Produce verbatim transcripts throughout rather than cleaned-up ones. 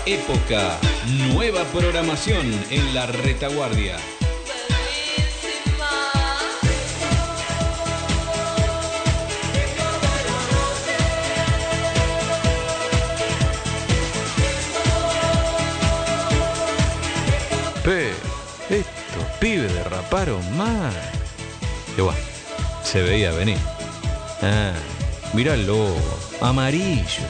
época, nueva programación en La Retaguardia. Pe, estos pibes derraparon mal. Igual, se veía venir. Ah, mirá el logo, amarillo.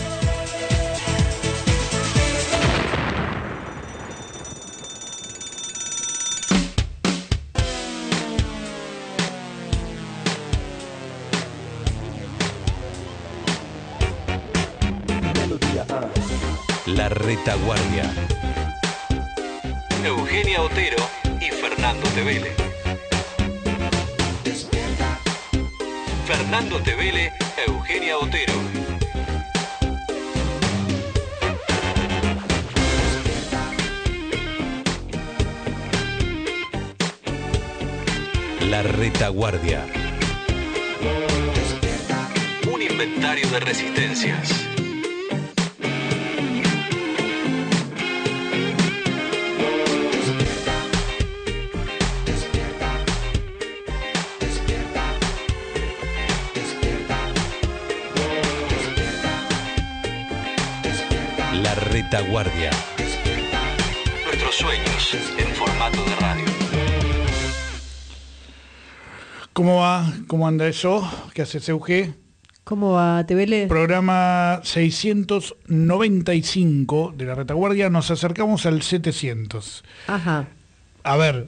La Retaguardia. Eugenia Otero y Fernando Tevele. Fernando Tevele, Eugenia Otero. La Retaguardia. Un inventario de resistencias. La Retaguardia. Nuestros sueños en formato de radio. ¿Cómo va? ¿Cómo anda eso? ¿Qué haces, Euge? ¿Cómo va, Tevele? Programa seiscientos noventa y cinco de La Retaguardia. Nos acercamos al setecientos. Ajá. A ver,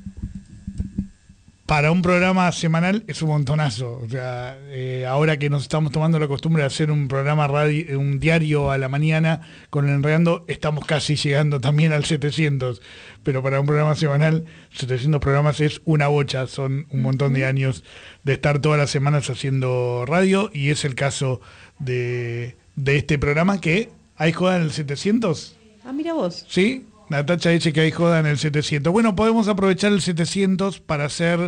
para un programa semanal es un montonazo. O sea, eh, ahora que nos estamos tomando la costumbre de hacer un programa radio, un diario a la mañana con el Enredando, estamos casi llegando también al setecientos. Pero para un programa semanal, setecientos programas es una bocha. Son un montón de años de estar todas las semanas haciendo radio. Y es el caso de, de este programa que hay joda en el setecientos. Ah, mira vos. ¿Sí? Natacha dice que hay joda en el setecientos. Bueno, podemos aprovechar el setecientos para hacer,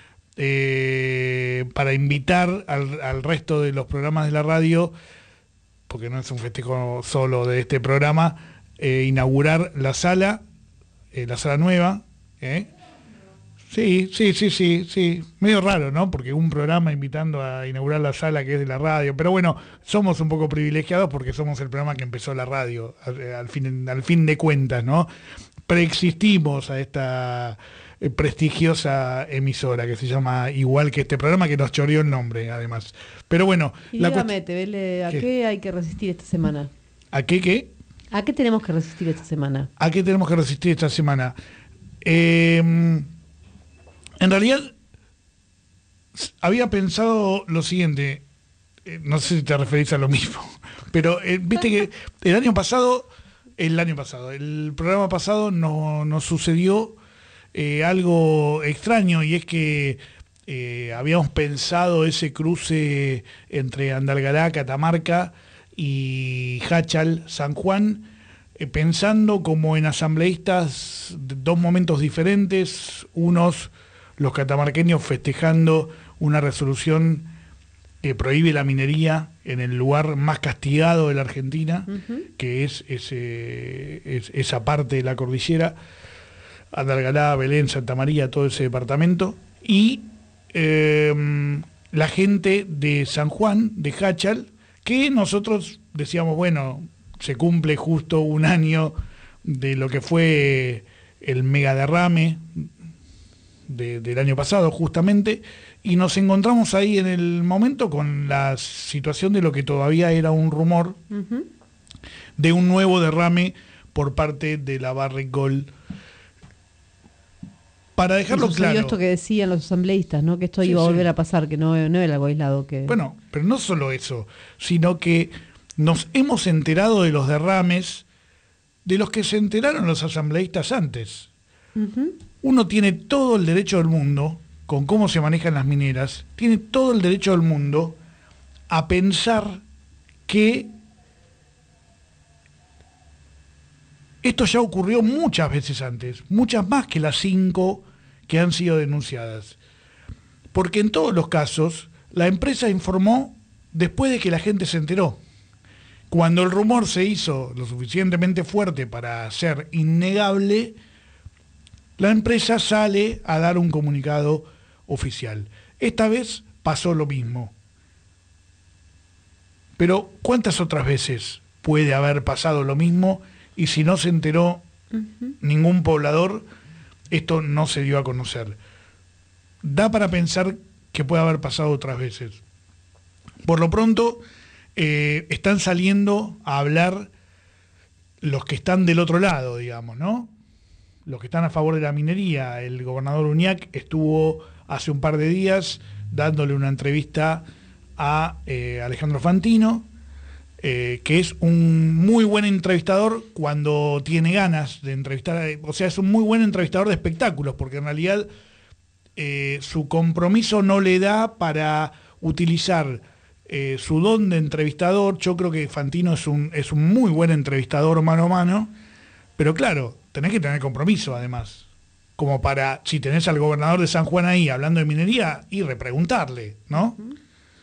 eh, para invitar al, al resto de los programas de la radio, porque no es un festejo solo de este programa, eh, inaugurar la sala, eh, la sala nueva. ¿eh? Sí, sí, sí, sí, sí. Medio raro, ¿no? Porque un programa invitando a inaugurar la sala que es de la radio. Pero bueno, somos un poco privilegiados porque somos el programa que empezó la radio, al, al fin, al fin de cuentas, ¿no? Preexistimos a esta eh, prestigiosa emisora que se llama igual que este programa, que nos choreó el nombre, además. Pero bueno... Y la dígame, Tevele, ¿a ¿Qué? qué hay que resistir esta semana? ¿A qué qué? ¿A qué tenemos que resistir esta semana? ¿A qué tenemos que resistir esta semana? Eh... En realidad, había pensado lo siguiente, eh, no sé si te referís a lo mismo, pero eh, viste que el año pasado, el año pasado, el programa pasado no, nos sucedió eh, algo extraño, y es que eh, habíamos pensado ese cruce entre Andalgalá, Catamarca y Jáchal, San Juan, eh, pensando como en asambleístas de dos momentos diferentes, unos... los catamarqueños festejando una resolución que prohíbe la minería en el lugar más castigado de la Argentina, uh-huh. que es, ese, es esa parte de la cordillera, Andalgalá, Belén, Santa María, todo ese departamento, y eh, la gente de San Juan, de Jáchal, que nosotros decíamos, bueno, se cumple justo un año de lo que fue el megaderrame De, del año pasado justamente, y nos encontramos ahí en el momento con la situación de lo que todavía era un rumor, uh-huh. de un nuevo derrame por parte de la Barrick Gold. Para dejarlo sucedió claro, esto que decían los asambleístas, ¿no? Que esto sí, iba a volver sí. a pasar, que no, no era algo aislado. Que... Bueno, pero no solo eso, sino que nos hemos enterado de los derrames de los que se enteraron los asambleístas antes. Uh-huh. Uno tiene todo el derecho del mundo, con cómo se manejan las mineras, tiene todo el derecho del mundo a pensar que esto ya ocurrió muchas veces antes, muchas más que las cinco que han sido denunciadas. Porque en todos los casos, la empresa informó después de que la gente se enteró. Cuando el rumor se hizo lo suficientemente fuerte para ser innegable, la empresa sale a dar un comunicado oficial. Esta vez pasó lo mismo. Pero ¿cuántas otras veces puede haber pasado lo mismo y si no se enteró uh-huh. ningún poblador, esto no se dio a conocer? Da para pensar que puede haber pasado otras veces. Por lo pronto, eh, están saliendo a hablar los que están del otro lado, digamos, ¿no? Los que están a favor de la minería. El gobernador Uñac estuvo hace un par de días dándole una entrevista a eh, Alejandro Fantino, eh, que es un muy buen entrevistador cuando tiene ganas de entrevistar, o sea, es un muy buen entrevistador de espectáculos, porque en realidad eh, su compromiso no le da para utilizar eh, su don de entrevistador. Yo creo que Fantino es un, es un muy buen entrevistador mano a mano, pero claro, tenés que tener compromiso además, como para, si tenés al gobernador de San Juan ahí hablando de minería, y repreguntarle, ¿no? Uh-huh.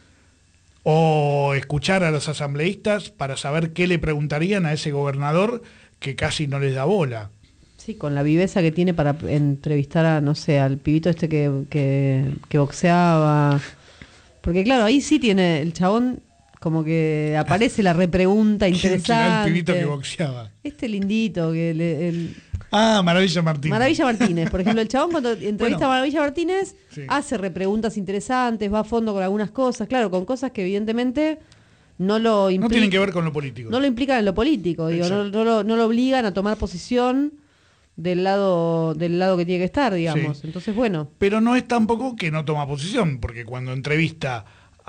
O escuchar a los asambleístas para saber qué le preguntarían a ese gobernador que casi no les da bola. Sí, con la viveza que tiene para entrevistar a, no sé, al pibito este que, que, que boxeaba. Porque claro, ahí sí tiene el chabón, como que aparece la repregunta interesante. ¿Quién era el pibito que boxeaba? Este lindito, que le, el... Ah, Maravilla Martínez. Maravilla Martínez, por ejemplo, el chabón cuando entrevista bueno, a Maravilla Martínez, sí. hace repreguntas interesantes, va a fondo con algunas cosas, claro, con cosas que evidentemente no lo implican. No tienen que ver con lo político. No lo implican en lo político, digo, no, no, lo, no lo obligan a tomar posición del lado del lado que tiene que estar, digamos. Sí. Entonces, bueno. Pero no es tampoco que no toma posición, porque cuando entrevista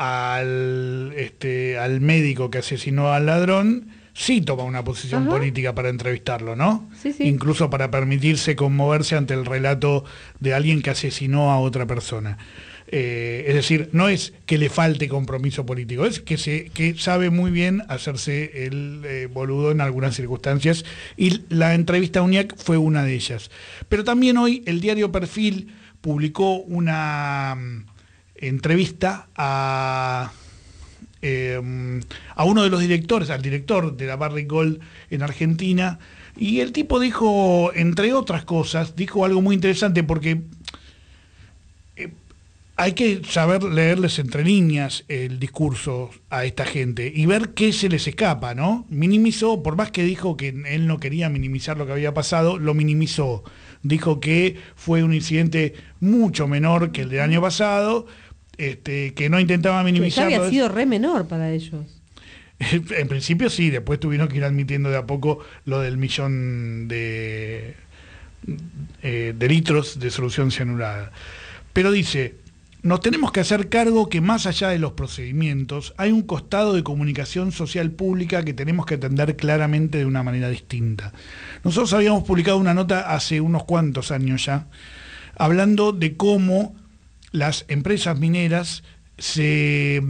al este al médico que asesinó al ladrón, sí toma una posición Ajá. política para entrevistarlo, ¿no? Sí, sí. Incluso para permitirse conmoverse ante el relato de alguien que asesinó a otra persona. Eh, es decir, no es que le falte compromiso político, es que se que sabe muy bien hacerse el eh, boludo en algunas circunstancias, y la entrevista a Uñac fue una de ellas. Pero también hoy el diario Perfil publicó una um, entrevista a... Eh, a uno de los directores, al director de la Barrick Gold en Argentina, y el tipo dijo, entre otras cosas, dijo algo muy interesante, porque eh, hay que saber leerles entre líneas el discurso a esta gente y ver qué se les escapa, ¿no? Minimizó, por más que dijo que él no quería minimizar lo que había pasado, lo minimizó. Dijo que fue un incidente mucho menor que el del año pasado, Este, que no intentaba minimizarlo. Que había sido re menor para ellos. En principio sí, después tuvieron que ir admitiendo de a poco lo del millón de, eh, de litros de solución cianurada. Pero dice, nos tenemos que hacer cargo que más allá de los procedimientos hay un costado de comunicación social pública que tenemos que atender claramente de una manera distinta. Nosotros habíamos publicado una nota hace unos cuantos años ya, hablando de cómo las empresas mineras se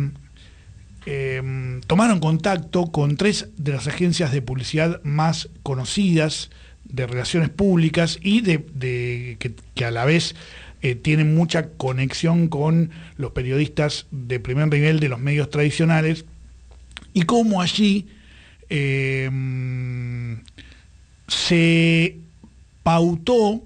eh, tomaron contacto con tres de las agencias de publicidad más conocidas de relaciones públicas y de, de que, que a la vez eh, tienen mucha conexión con los periodistas de primer nivel de los medios tradicionales, y cómo allí eh, se pautó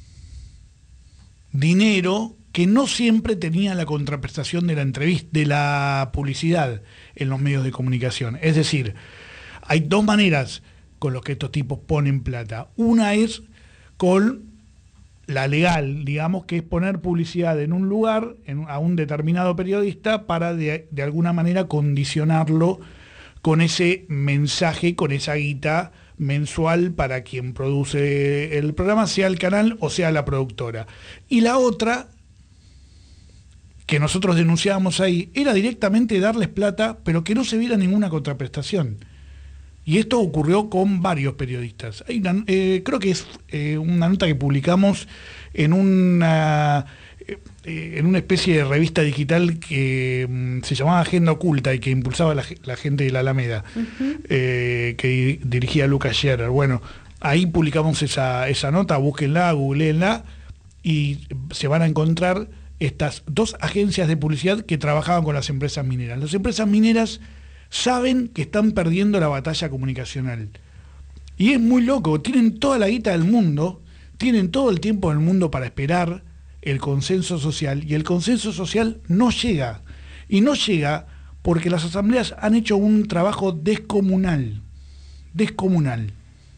dinero que no siempre tenía la contraprestación de la entrevista, de la publicidad en los medios de comunicación. Es decir, hay dos maneras con las que estos tipos ponen plata. Una es con la legal, digamos, que es poner publicidad en un lugar, en, a un determinado periodista, para de, de alguna manera condicionarlo con ese mensaje, con esa guita mensual para quien produce el programa, sea el canal o sea la productora. Y la otra, que nosotros denunciábamos ahí, era directamente darles plata, pero que no se viera ninguna contraprestación. Y esto ocurrió con varios periodistas. Hay una, eh, creo que es eh, una nota que publicamos en una, eh, en una especie de revista digital que mm, se llamaba Agenda Oculta y que impulsaba la, la gente de la Alameda, uh-huh. eh, que di, dirigía Lucas Scherer. Bueno, ahí publicamos esa, esa nota, búsquenla, googleenla, y se van a encontrar estas dos agencias de publicidad que trabajaban con las empresas mineras. Las empresas mineras saben que están perdiendo la batalla comunicacional. Y es muy loco, tienen toda la guita del mundo, tienen todo el tiempo del mundo para esperar el consenso social, y el consenso social no llega. Y no llega porque las asambleas han hecho un trabajo descomunal, descomunal,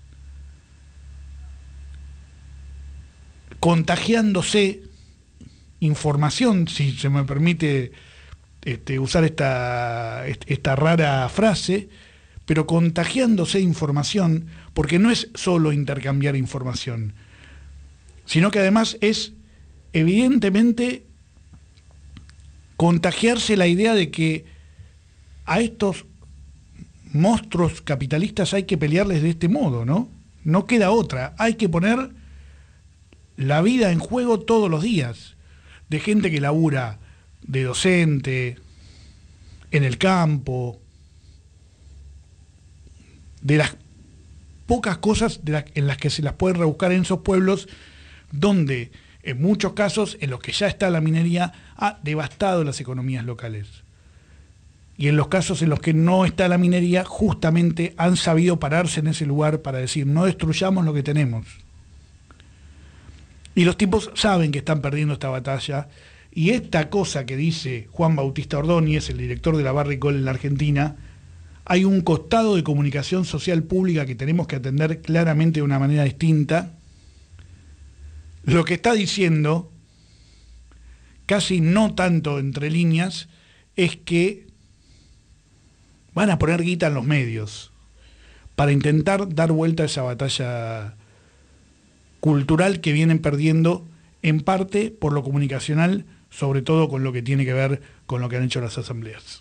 contagiándose información, si se me permite este, usar esta, esta rara frase, pero contagiándose información, porque no es solo intercambiar información, sino que además es evidentemente contagiarse la idea de que a estos monstruos capitalistas hay que pelearles de este modo, ¿no? No queda otra, hay que poner la vida en juego todos los días, de gente que labura de docente, en el campo, de las pocas cosas de la, en las que se las pueden rebuscar en esos pueblos, donde en muchos casos en los que ya está la minería ha devastado las economías locales. Y en los casos en los que no está la minería, justamente han sabido pararse en ese lugar para decir, no destruyamos lo que tenemos. Y los tipos saben que están perdiendo esta batalla, y esta cosa que dice Juan Bautista Ordóñez, el director de la Barrick Gold en la Argentina, hay un costado de comunicación social pública que tenemos que atender claramente de una manera distinta. Lo que está diciendo, casi no tanto entre líneas, es que van a poner guita en los medios para intentar dar vuelta a esa batalla cultural que vienen perdiendo, en parte por lo comunicacional, sobre todo con lo que tiene que ver con lo que han hecho las asambleas.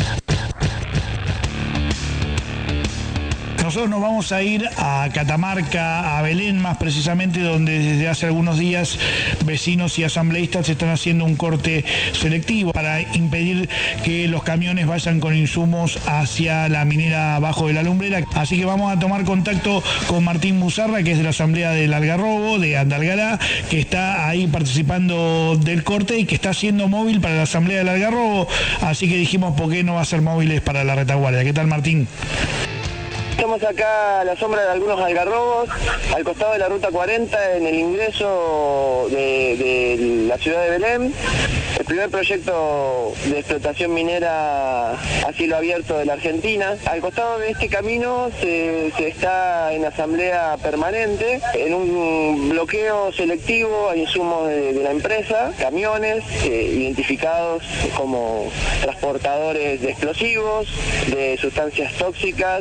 Nosotros nos vamos a ir a Catamarca, a Belén más precisamente, donde desde hace algunos días vecinos y asambleístas están haciendo un corte selectivo para impedir que los camiones vayan con insumos hacia la minera abajo de la lumbrera. Así que vamos a tomar contacto con Martín Muzarra, que es de la asamblea del Algarrobo, de Andalgalá, que está ahí participando del corte y que está siendo móvil para la asamblea del Algarrobo. Así que dijimos, ¿por qué no va a ser móviles para la retaguardia? ¿Qué tal, Martín? Estamos acá a la sombra de algunos algarrobos, al costado de la ruta cuarenta, en el ingreso de, de la ciudad de Belén. El primer proyecto de explotación minera a cielo abierto de la Argentina. Al costado de este camino se, se está en asamblea permanente, en un bloqueo selectivo a insumos de, de la empresa, camiones eh, identificados como transportadores de explosivos, de sustancias tóxicas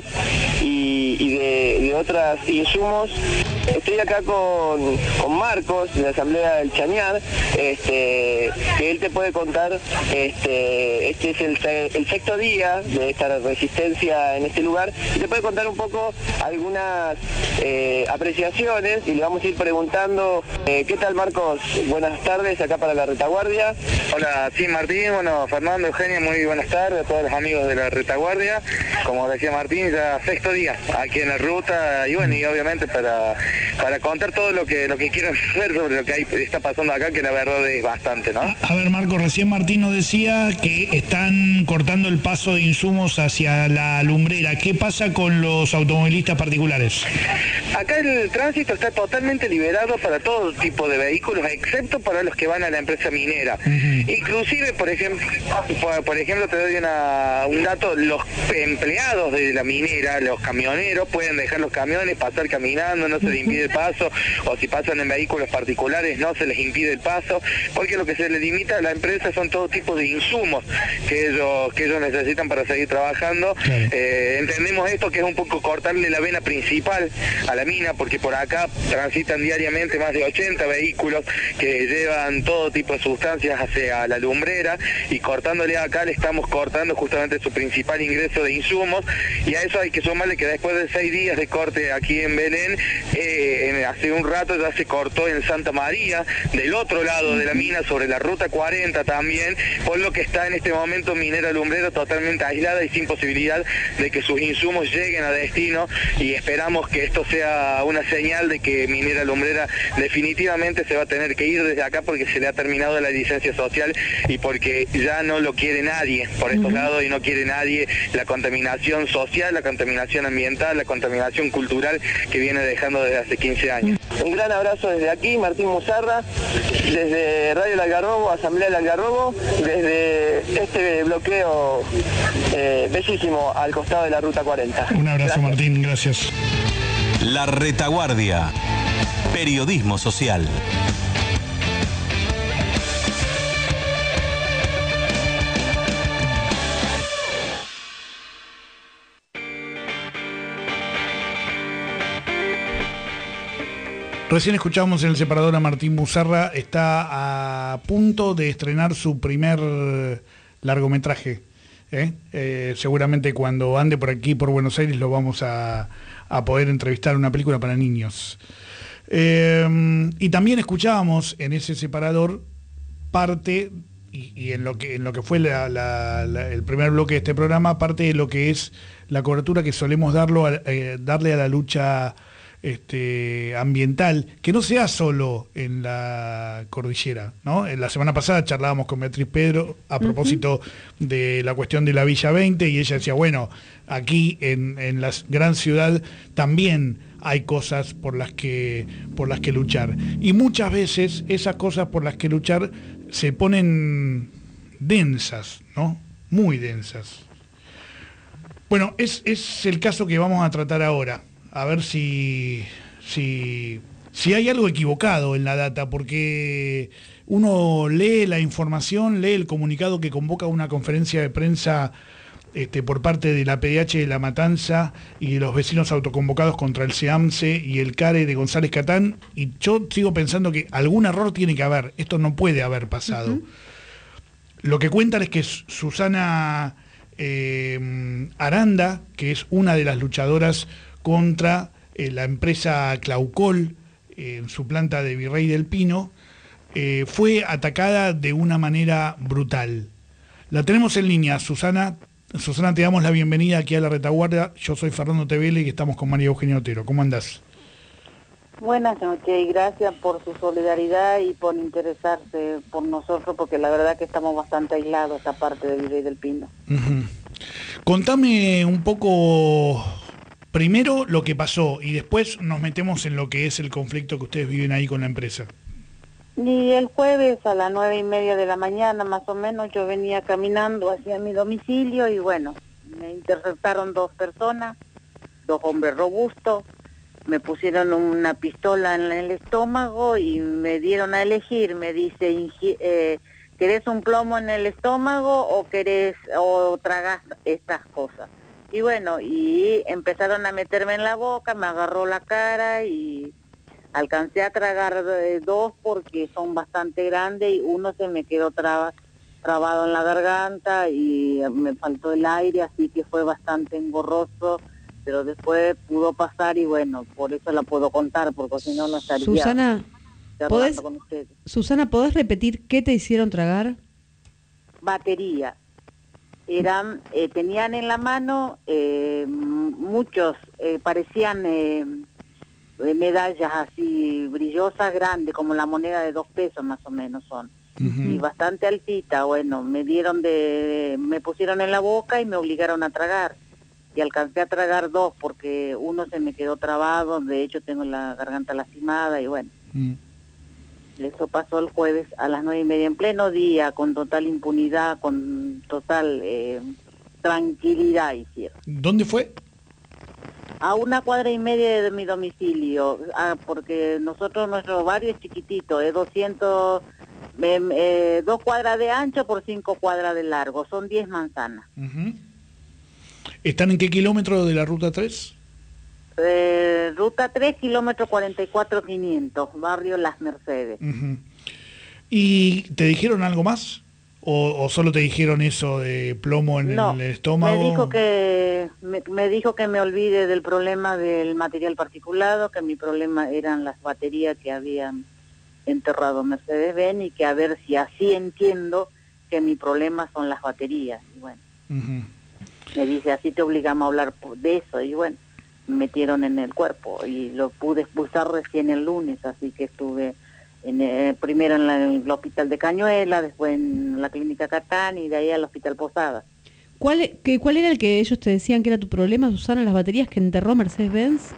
y, y de, de otros insumos. Estoy acá con, con Marcos, de la asamblea del Chañar, este, que él te puede contar, este, este es el, el sexto día de esta resistencia en este lugar, y te puede contar un poco algunas eh, apreciaciones, y le vamos a ir preguntando, eh, ¿qué tal, Marcos? Buenas tardes, acá para la retaguardia. Hola, sí, Martín, bueno, Fernando, Eugenia, muy buenas tardes a todos los amigos de la retaguardia. Como decía Martín, ya sexto día aquí en la ruta, y bueno, y obviamente para, para contar todo lo que lo que quiero ver sobre lo que hay, está pasando acá, que la verdad es bastante, ¿no? A ver, Marco, recién Martín nos decía que están cortando el paso de insumos hacia la lumbrera. ¿Qué pasa con los automovilistas particulares? Acá el tránsito está totalmente liberado para todo tipo de vehículos, excepto para los que van a la empresa minera. Uh-huh. Inclusive, por ejemplo, por, por ejemplo, te doy una, un dato, los empleados de la minera, los camioneros, pueden dejar los camiones, pasar caminando, no se les impide el paso, o si pasan en vehículos particulares no se les impide el paso, porque lo que se les limita a la empresa son todo tipo de insumos que ellos, que ellos necesitan para seguir trabajando. Claro. Eh, entendemos esto, que es un poco cortarle la vena principal a la mina, porque por acá transitan diariamente más de ochenta vehículos que llevan todo tipo de sustancias hacia la lumbrera, y cortándole acá le estamos cortando justamente su principal ingreso de insumos, y a eso hay que sumarle que después de seis días de corte aquí en Belén, eh, que en, hace un rato ya se cortó en Santa María, del otro lado de la mina, sobre la ruta cuarenta también, por lo que está en este momento Minera Lumbrera totalmente aislada y sin posibilidad de que sus insumos lleguen a destino, y esperamos que esto sea una señal de que Minera Lumbrera definitivamente se va a tener que ir desde acá porque se le ha terminado la licencia social y porque ya no lo quiere nadie por estos uh-huh. lados, y no quiere nadie la contaminación social, la contaminación ambiental, la contaminación cultural que viene dejando desde hace quince años. Un gran abrazo desde aquí, Martín Musarra, desde Radio El Algarrobo, Asamblea del Algarrobo, desde este bloqueo eh, bellísimo al costado de la Ruta cuarenta. Un abrazo, gracias. Martín, gracias. La Retaguardia. Periodismo social. Recién escuchábamos en el separador a Martín Musarra, está a punto de estrenar su primer largometraje. ¿eh? Eh, seguramente cuando ande por aquí, por Buenos Aires, lo vamos a, a poder entrevistar, una película para niños. Eh, y también escuchábamos en ese separador parte, y, y en lo que en lo que fue la, la, la, el primer bloque de este programa, parte de lo que es la cobertura que solemos darlo a, eh, darle a la lucha Este, ambiental, que no sea solo en la cordillera, ¿no? En la semana pasada charlábamos con Beatriz Pedro a propósito uh-huh. de la cuestión de la Villa veinte, y ella decía, bueno, aquí en, en la gran ciudad también hay cosas por las que por las que luchar, y muchas veces esas cosas por las que luchar se ponen densas, ¿no? Muy densas. Bueno, es, es el caso que vamos a tratar ahora. A ver si, si, si hay algo equivocado en la data, porque uno lee la información, lee el comunicado que convoca una conferencia de prensa este, por parte de la P D H de La Matanza y de los vecinos autoconvocados contra el SEAMSE y el CARE de González Catán, y yo sigo pensando que algún error tiene que haber, esto no puede haber pasado. Uh-huh. Lo que cuentan es que Susana eh, Aranda, que es una de las luchadoras contra eh, la empresa Claucol eh, en su planta de Virrey del Pino, eh, fue atacada de una manera brutal. La tenemos en línea, Susana. Susana, te damos la bienvenida aquí a La Retaguardia. Yo soy Fernando Tevele y estamos con María Eugenia Otero. ¿Cómo andás? Buenas noches y gracias por su solidaridad y por interesarse por nosotros, porque la verdad que estamos bastante aislados esta parte de Virrey del Pino. Uh-huh. Contame un poco... Primero lo que pasó y después nos metemos en lo que es el conflicto que ustedes viven ahí con la empresa. Y el jueves a las nueve y media de la mañana más o menos yo venía caminando hacia mi domicilio y bueno, me interceptaron dos personas, dos hombres robustos, me pusieron una pistola en el estómago y me dieron a elegir, me dice, eh, ¿querés un plomo en el estómago o querés o tragás estas cosas? Y bueno, y empezaron a meterme en la boca, me agarró la cara y alcancé a tragar dos porque son bastante grandes y uno se me quedó traba, trabado en la garganta y me faltó el aire, así que fue bastante engorroso, pero después pudo pasar y bueno, por eso la puedo contar, porque si no, no estaría Susana, ¿podés, con ustedes. Susana, ¿podés repetir qué te hicieron tragar? Batería. Eran, eh, tenían en la mano eh, muchos, eh, parecían eh, medallas así brillosas, grandes, como la moneda de dos pesos más o menos son, uh-huh. y bastante altita. Bueno, me dieron de, me pusieron en la boca y me obligaron a tragar, y alcancé a tragar dos porque uno se me quedó trabado, de hecho tengo la garganta lastimada y bueno. Uh-huh. Eso pasó el jueves a las nueve y media, en pleno día, con total impunidad, con total eh, tranquilidad hicieron. ¿Dónde fue? A una cuadra y media de mi domicilio, ah, porque nosotros, nuestro barrio es chiquitito, es doscientos, eh, eh, dos cuadras de ancho por cinco cuadras de largo, son diez manzanas. Uh-huh. ¿Están en qué kilómetro de la ruta tres? Eh, ruta tres, kilómetro cuarenta y cuatro quinientos, barrio Las Mercedes. Uh-huh. ¿Y te dijeron algo más? o, o solo te dijeron eso de plomo en No, el estómago? me dijo que me, me dijo que me olvide del problema del material particulado, que mi problema eran las baterías que habían enterrado Mercedes-Benz y que a ver si así entiendo que mi problema son las baterías. Y bueno, Uh-huh. me dice, así te obligamos a hablar por- de eso. Y bueno, me metieron en el cuerpo y lo pude expulsar recién el lunes, así que estuve en, eh, primero en, la- en el hospital de Cañuela, después en la clínica Catán y de ahí al hospital Posada. ¿Cuál, e- que, ¿Cuál era el que ellos te decían que era tu problema, Susana, las baterías que enterró Mercedes-Benz?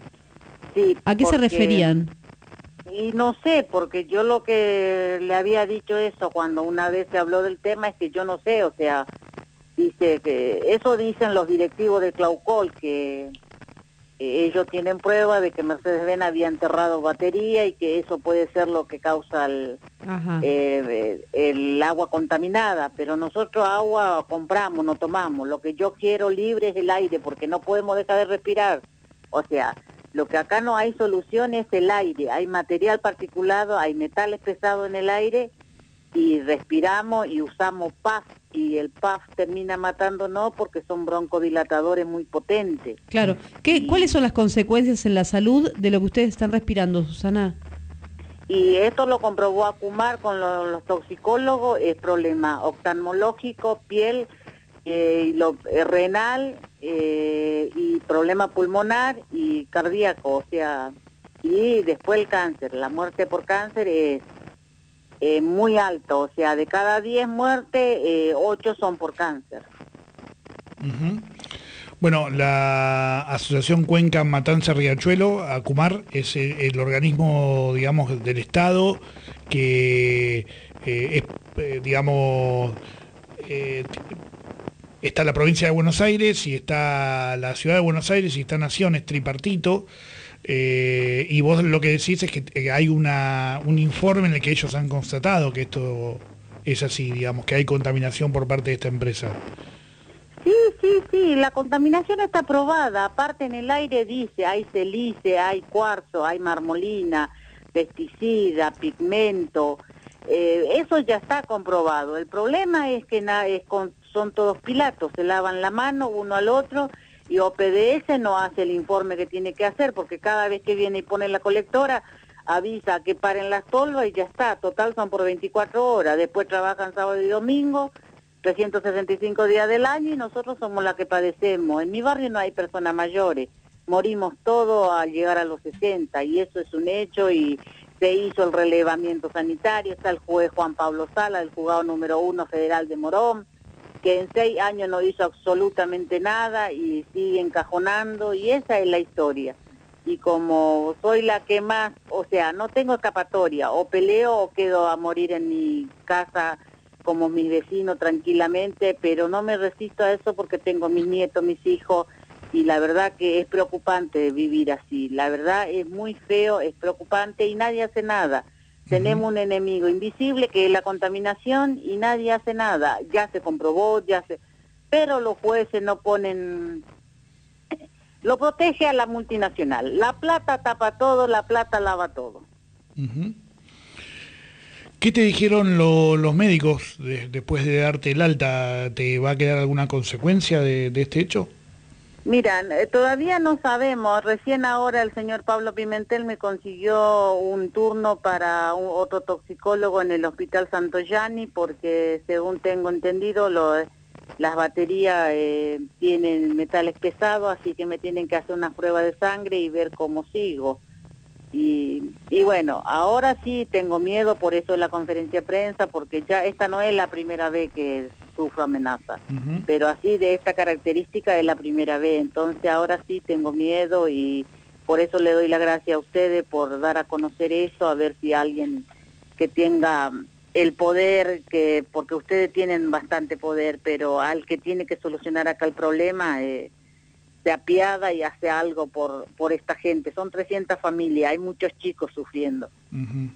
Sí, ¿A qué se porque- referían? Y no sé, porque yo lo que le había dicho eso cuando una vez se habló del tema es que yo no sé, o sea, dice que eso dicen los directivos de Claucol, que eh, ellos tienen prueba de que Mercedes-Benz había enterrado batería y que eso puede ser lo que causa el, Ajá. eh, el agua contaminada, pero nosotros agua compramos, no tomamos. Lo que yo quiero libre es el aire, porque no podemos dejar de respirar. O sea, lo que acá no hay solución es el aire. Hay material particulado, hay metales pesados en el aire y respiramos y usamos P A F y el P A F termina matándonos porque son broncodilatadores muy potentes. Claro. ¿Qué, ¿Cuáles son las consecuencias en la salud de lo que ustedes están respirando, Susana? Y esto lo comprobó Acumar con lo- los toxicólogos, es problema oftalmológico, piel, eh, y lo, eh, renal, eh, y problema pulmonar y cardíaco, o sea, y después el cáncer. La muerte por cáncer es eh, muy alto, o sea, de cada diez muertes, eh, ocho son por cáncer. Ujú. Bueno, la Asociación Cuenca Matanza Riachuelo, ACUMAR, es el, el organismo, digamos, del Estado que eh, es, eh, digamos, eh, está la provincia de Buenos Aires y está la ciudad de Buenos Aires y está Nación, es tripartito. Eh, y vos lo que decís es que eh, hay una, un informe en el que ellos han constatado que esto es así, digamos, que hay contaminación por parte de esta empresa. Sí, sí, sí, la contaminación está probada. Aparte en el aire dice, hay silice, hay cuarzo, hay marmolina, pesticida, pigmento. Eh, eso ya está comprobado. El problema es que na- es con, son todos pilatos, se lavan la mano uno al otro y O P D S no hace el informe que tiene que hacer porque cada vez que viene y pone la colectora avisa que paren las tolvas y ya está. Total son por veinticuatro horas. Después trabajan sábado y domingo, trescientos sesenta y cinco días del año y nosotros somos las que padecemos. En mi barrio no hay personas mayores, morimos todos al llegar a los sesenta y eso es un hecho y se hizo el relevamiento sanitario, está el juez Juan Pablo Sala, el juzgado número uno federal de Morón, que en seis años no hizo absolutamente nada y sigue encajonando y esa es la historia. Y como soy la que más, o sea, no tengo escapatoria, o peleo o quedo a morir en mi casa como mis vecinos tranquilamente, pero no me resisto a eso porque tengo mis nietos, mis hijos, y la verdad que es preocupante vivir así. La verdad es muy feo, es preocupante y nadie hace nada. Uh-huh. Tenemos un enemigo invisible que es la contaminación y nadie hace nada. Ya se comprobó, ya se... Pero los jueces no ponen... Lo protege a la multinacional. La plata tapa todo, la plata lava todo. Uh-huh. ¿Qué te dijeron lo, los médicos de, después de darte el alta? ¿Te va a quedar alguna consecuencia de, de este hecho? Mira, eh, todavía no sabemos. Recién ahora el señor Pablo Pimentel me consiguió un turno para un, otro toxicólogo en el Hospital Santoyani porque, según tengo entendido, lo, las baterías eh, tienen metales pesados, así que me tienen que hacer una prueba de sangre y ver cómo sigo. Y, y bueno, ahora sí tengo miedo, por eso la conferencia de prensa, porque ya esta no es la primera vez que sufro amenaza, uh-huh. pero así de esta característica es la primera vez, entonces ahora sí tengo miedo y por eso le doy la gracia a ustedes por dar a conocer eso, a ver si alguien que tenga el poder, que porque ustedes tienen bastante poder, pero al que tiene que solucionar acá el problema... Eh, se apiada y hace algo por por esta gente. Son trescientas familias, hay muchos chicos sufriendo. Uh-huh.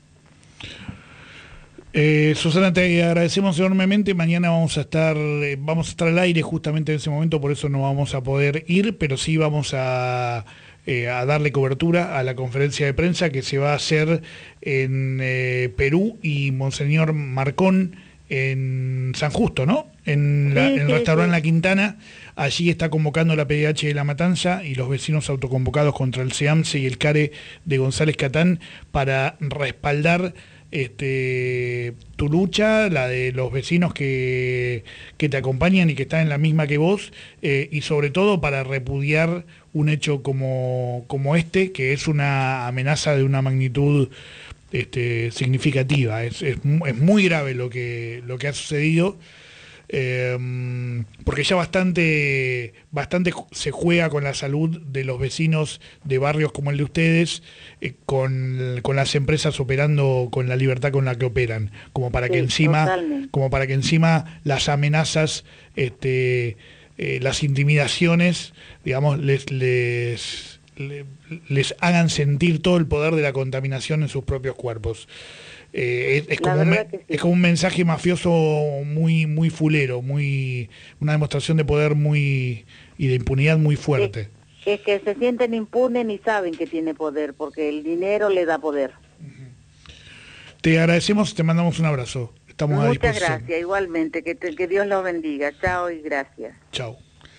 eh, Susana, te agradecemos enormemente. Mañana vamos a estar eh, vamos a estar al aire justamente en ese momento, por eso no vamos a poder ir, pero sí vamos a, eh, a darle cobertura a la conferencia de prensa que se va a hacer en eh, Perú y Monseñor Marcón en San Justo, ¿no? En, la, Sí, en el sí, restaurante sí. La Quintana. Allí está convocando la P D H de La Matanza y los vecinos autoconvocados contra el SEAMSE y el CARE de González Catán para respaldar este, tu lucha, la de los vecinos que, que te acompañan y que están en la misma que vos, eh, y sobre todo para repudiar un hecho como, como este, que es una amenaza de una magnitud este, significativa. Es, es, es muy grave lo que, lo que ha sucedido. Eh, porque ya bastante, bastante se juega con la salud de los vecinos de barrios como el de ustedes, eh, con, con las empresas operando con la libertad con la que operan, como para Sí, que encima, totalmente. como para que encima las amenazas, este, eh, las intimidaciones, digamos, les, les, les, les hagan sentir todo el poder de la contaminación en sus propios cuerpos. Eh, es, es, La como un, verdad me- que sí. es como un mensaje mafioso muy muy fulero, muy una demostración de poder muy y de impunidad muy fuerte. Es que se sienten impunes y saben que tiene poder, porque el dinero le da poder. Te agradecemos, te mandamos un abrazo. Estamos a Muchas disposición. gracias, igualmente, que, te- que Dios los bendiga. Chao y gracias. Chao.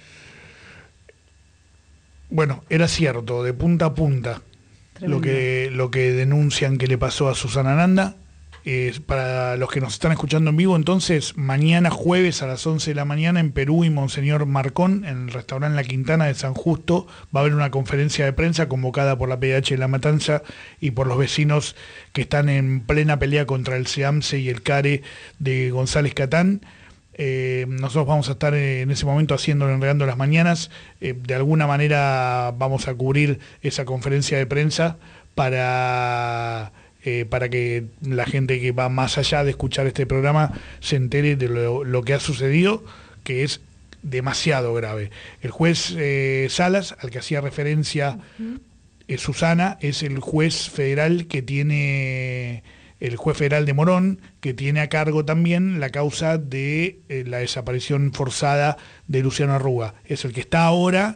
Bueno, era cierto, de punta a punta, lo que, lo que denuncian que le pasó a Susana Aranda. Eh, para los que nos están escuchando en vivo, entonces, mañana jueves a las once de la mañana en Perú y Monseñor Marcón, en el restaurante La Quintana de San Justo, va a haber una conferencia de prensa convocada por la P D H de La Matanza y por los vecinos que están en plena pelea contra el SEAMSE y el CARE de González Catán. Eh, nosotros vamos a estar eh, en ese momento haciendo Enredando las Mañanas. Eh, de alguna manera vamos a cubrir esa conferencia de prensa para, eh, para que la gente que va más allá de escuchar este programa se entere de lo, lo que ha sucedido, que es demasiado grave. El juez eh, Salas, al que hacía referencia eh, Susana, es el juez federal que tiene... el juez federal de Morón, que tiene a cargo también la causa de eh, la desaparición forzada de Luciano Arruga. Es el que está ahora,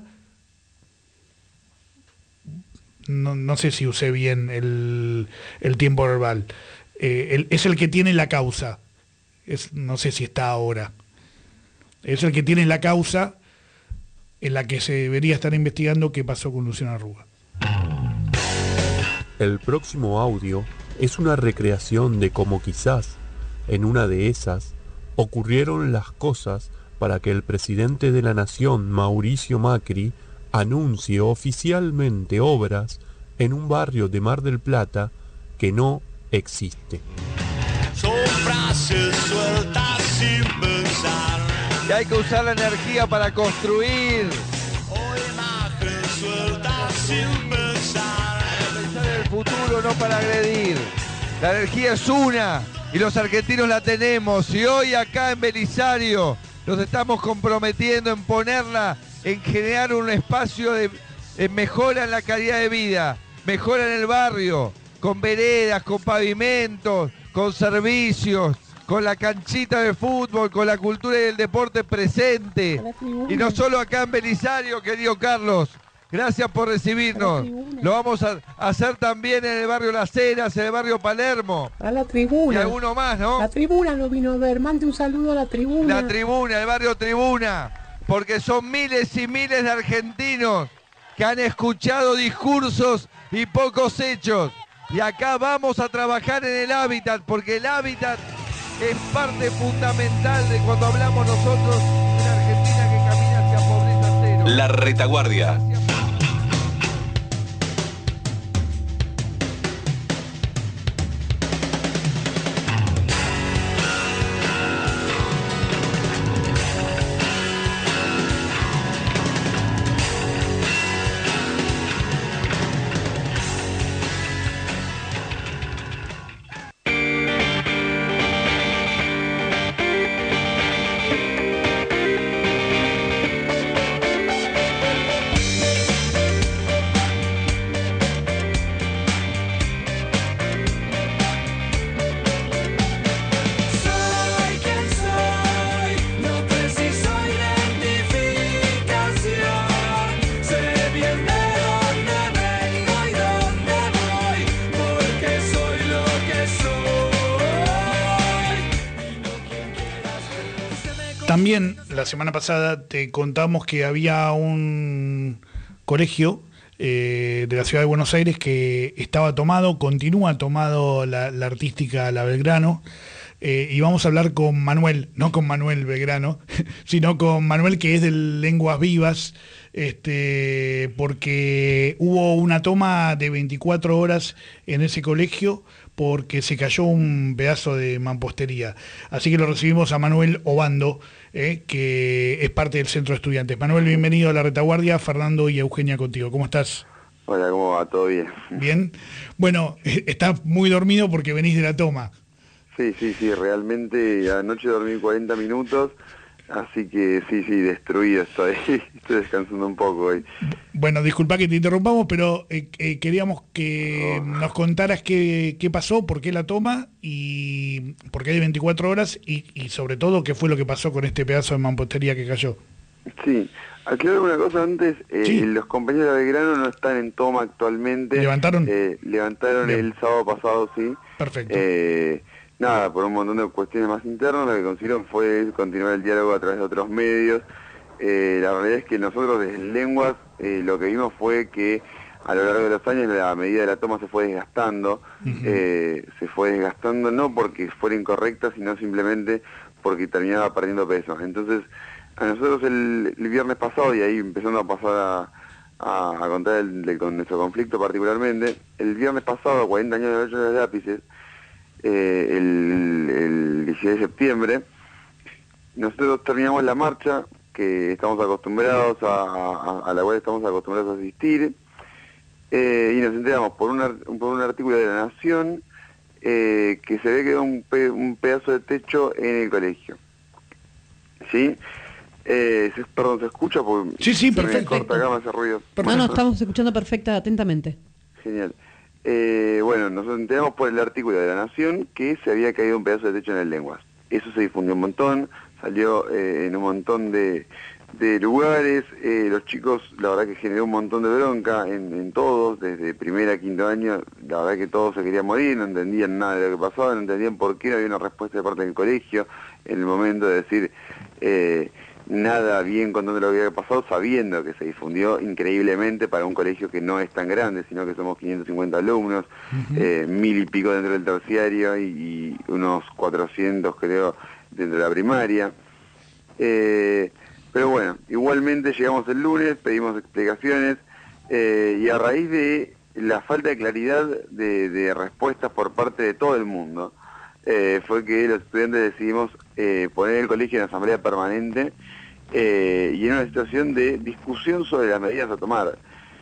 no, no sé si usé bien el, el tiempo verbal, eh, el- es el que tiene la causa, es, no sé si está ahora, es el que tiene la causa en la que se debería estar investigando qué pasó con Luciano Arruga. El próximo audio es una recreación de cómo quizás, en una de esas, ocurrieron las cosas para que el presidente de la nación, Mauricio Macri, anuncie oficialmente obras en un barrio de Mar del Plata que no existe. Son frases sueltas sin pensar. Y hay que usar la energía para construir. O imágenes sueltas sin pensar. Pensar en el futuro, no para agredir. La energía es una y los argentinos la tenemos. Y hoy acá en Belisario nos estamos comprometiendo en ponerla, en generar un espacio de, de mejora en la calidad de vida, mejora en el barrio, con veredas, con pavimentos, con servicios, con la canchita de fútbol, con la cultura y el deporte presente. Y no solo acá en Belisario, querido Carlos. Gracias por recibirnos. Lo vamos a hacer también en el barrio Las Heras, en el barrio Palermo. A la tribuna. Y alguno más, ¿no? La tribuna lo vino a ver. Mande un saludo a la tribuna. La tribuna, el barrio Tribuna. Porque son miles y miles de argentinos que han escuchado discursos y pocos hechos. Y acá vamos a trabajar en el hábitat, porque el hábitat es parte fundamental de cuando hablamos nosotros de una Argentina que camina hacia pobreza cero. La Retaguardia. También la semana pasada te contamos que había un colegio eh, de la ciudad de Buenos Aires que estaba tomado, continúa tomado la, la artística La Belgrano. Eh, y vamos a hablar con Manuel, no con Manuel Belgrano, sino con Manuel, que es de Lenguas Vivas, este, porque hubo una toma de veinticuatro horas en ese colegio porque se cayó un pedazo de mampostería. Así que lo recibimos a Manuel Obando, eh, que es parte del Centro de Estudiantes. Manuel, bienvenido a La Retaguardia. Fernando y Eugenia contigo. ¿Cómo estás? Hola, ¿cómo va? ¿Todo bien? Bien. Bueno, estás muy dormido porque venís de la toma. Sí, sí, sí, realmente anoche dormí cuarenta minutos, así que sí, sí, destruido estoy, estoy descansando un poco hoy. Bueno, disculpa que te interrumpamos, pero eh, eh, queríamos que oh. nos contaras qué, qué pasó, por qué la toma y por qué hay veinticuatro horas y, y sobre todo qué fue lo que pasó con este pedazo de mampostería que cayó. Sí, aclaro una cosa antes, eh, sí. los compañeros de Belgrano no están en toma actualmente. ¿Levantaron? Eh, levantaron Bien. El sábado pasado, sí. Perfecto. Eh, Nada, por un montón de cuestiones más internas, lo que consiguieron fue continuar el diálogo a través de otros medios. Eh, la realidad es que nosotros desde Lenguas eh, lo que vimos fue que a lo largo de los años la medida de la toma se fue desgastando, uh-huh. eh, se fue desgastando no porque fuera incorrecta, sino simplemente porque terminaba perdiendo peso. Entonces, a nosotros el, el viernes pasado, y ahí empezando a pasar a, a, a contar el, de, con nuestro conflicto particularmente, el viernes pasado, cuarenta años de la Noche de los Lápices, Eh, el, el dieciséis de septiembre, nosotros terminamos la marcha que estamos acostumbrados a, a, a la cual estamos acostumbrados a asistir, eh, y nos enteramos por, una, por un artículo de La Nación eh, que se ve que era un, pe, un pedazo de techo en el colegio. ¿Sí? Eh, se, perdón, ¿se escucha? Porque sí, sí, se perfecto. Me corta acá, me hace ruido. No, no, estamos escuchando perfecta, atentamente. Genial. Eh, bueno, nos enteramos por el artículo de La Nación que se había caído un pedazo de techo en el Lenguas. Eso se difundió un montón, salió eh, en un montón de, de lugares, eh, los chicos, la verdad que generó un montón de bronca en, en todos, desde primera a quinto año, la verdad que todos se querían morir, no entendían nada de lo que pasaba, no entendían por qué no había una respuesta de parte del colegio en el momento de decir... Eh, nada bien contando lo que había pasado, sabiendo que se difundió increíblemente para un colegio que no es tan grande, sino que somos quinientos cincuenta alumnos, uh-huh. eh, mil y pico dentro del terciario y, y unos cuatrocientos creo dentro de la primaria. Eh, pero bueno, igualmente llegamos el lunes, pedimos explicaciones eh, y a raíz de la falta de claridad de, de respuestas por parte de todo el mundo, eh, fue que los estudiantes decidimos eh, poner el colegio en asamblea permanente Eh, y en una situación de discusión sobre las medidas a tomar.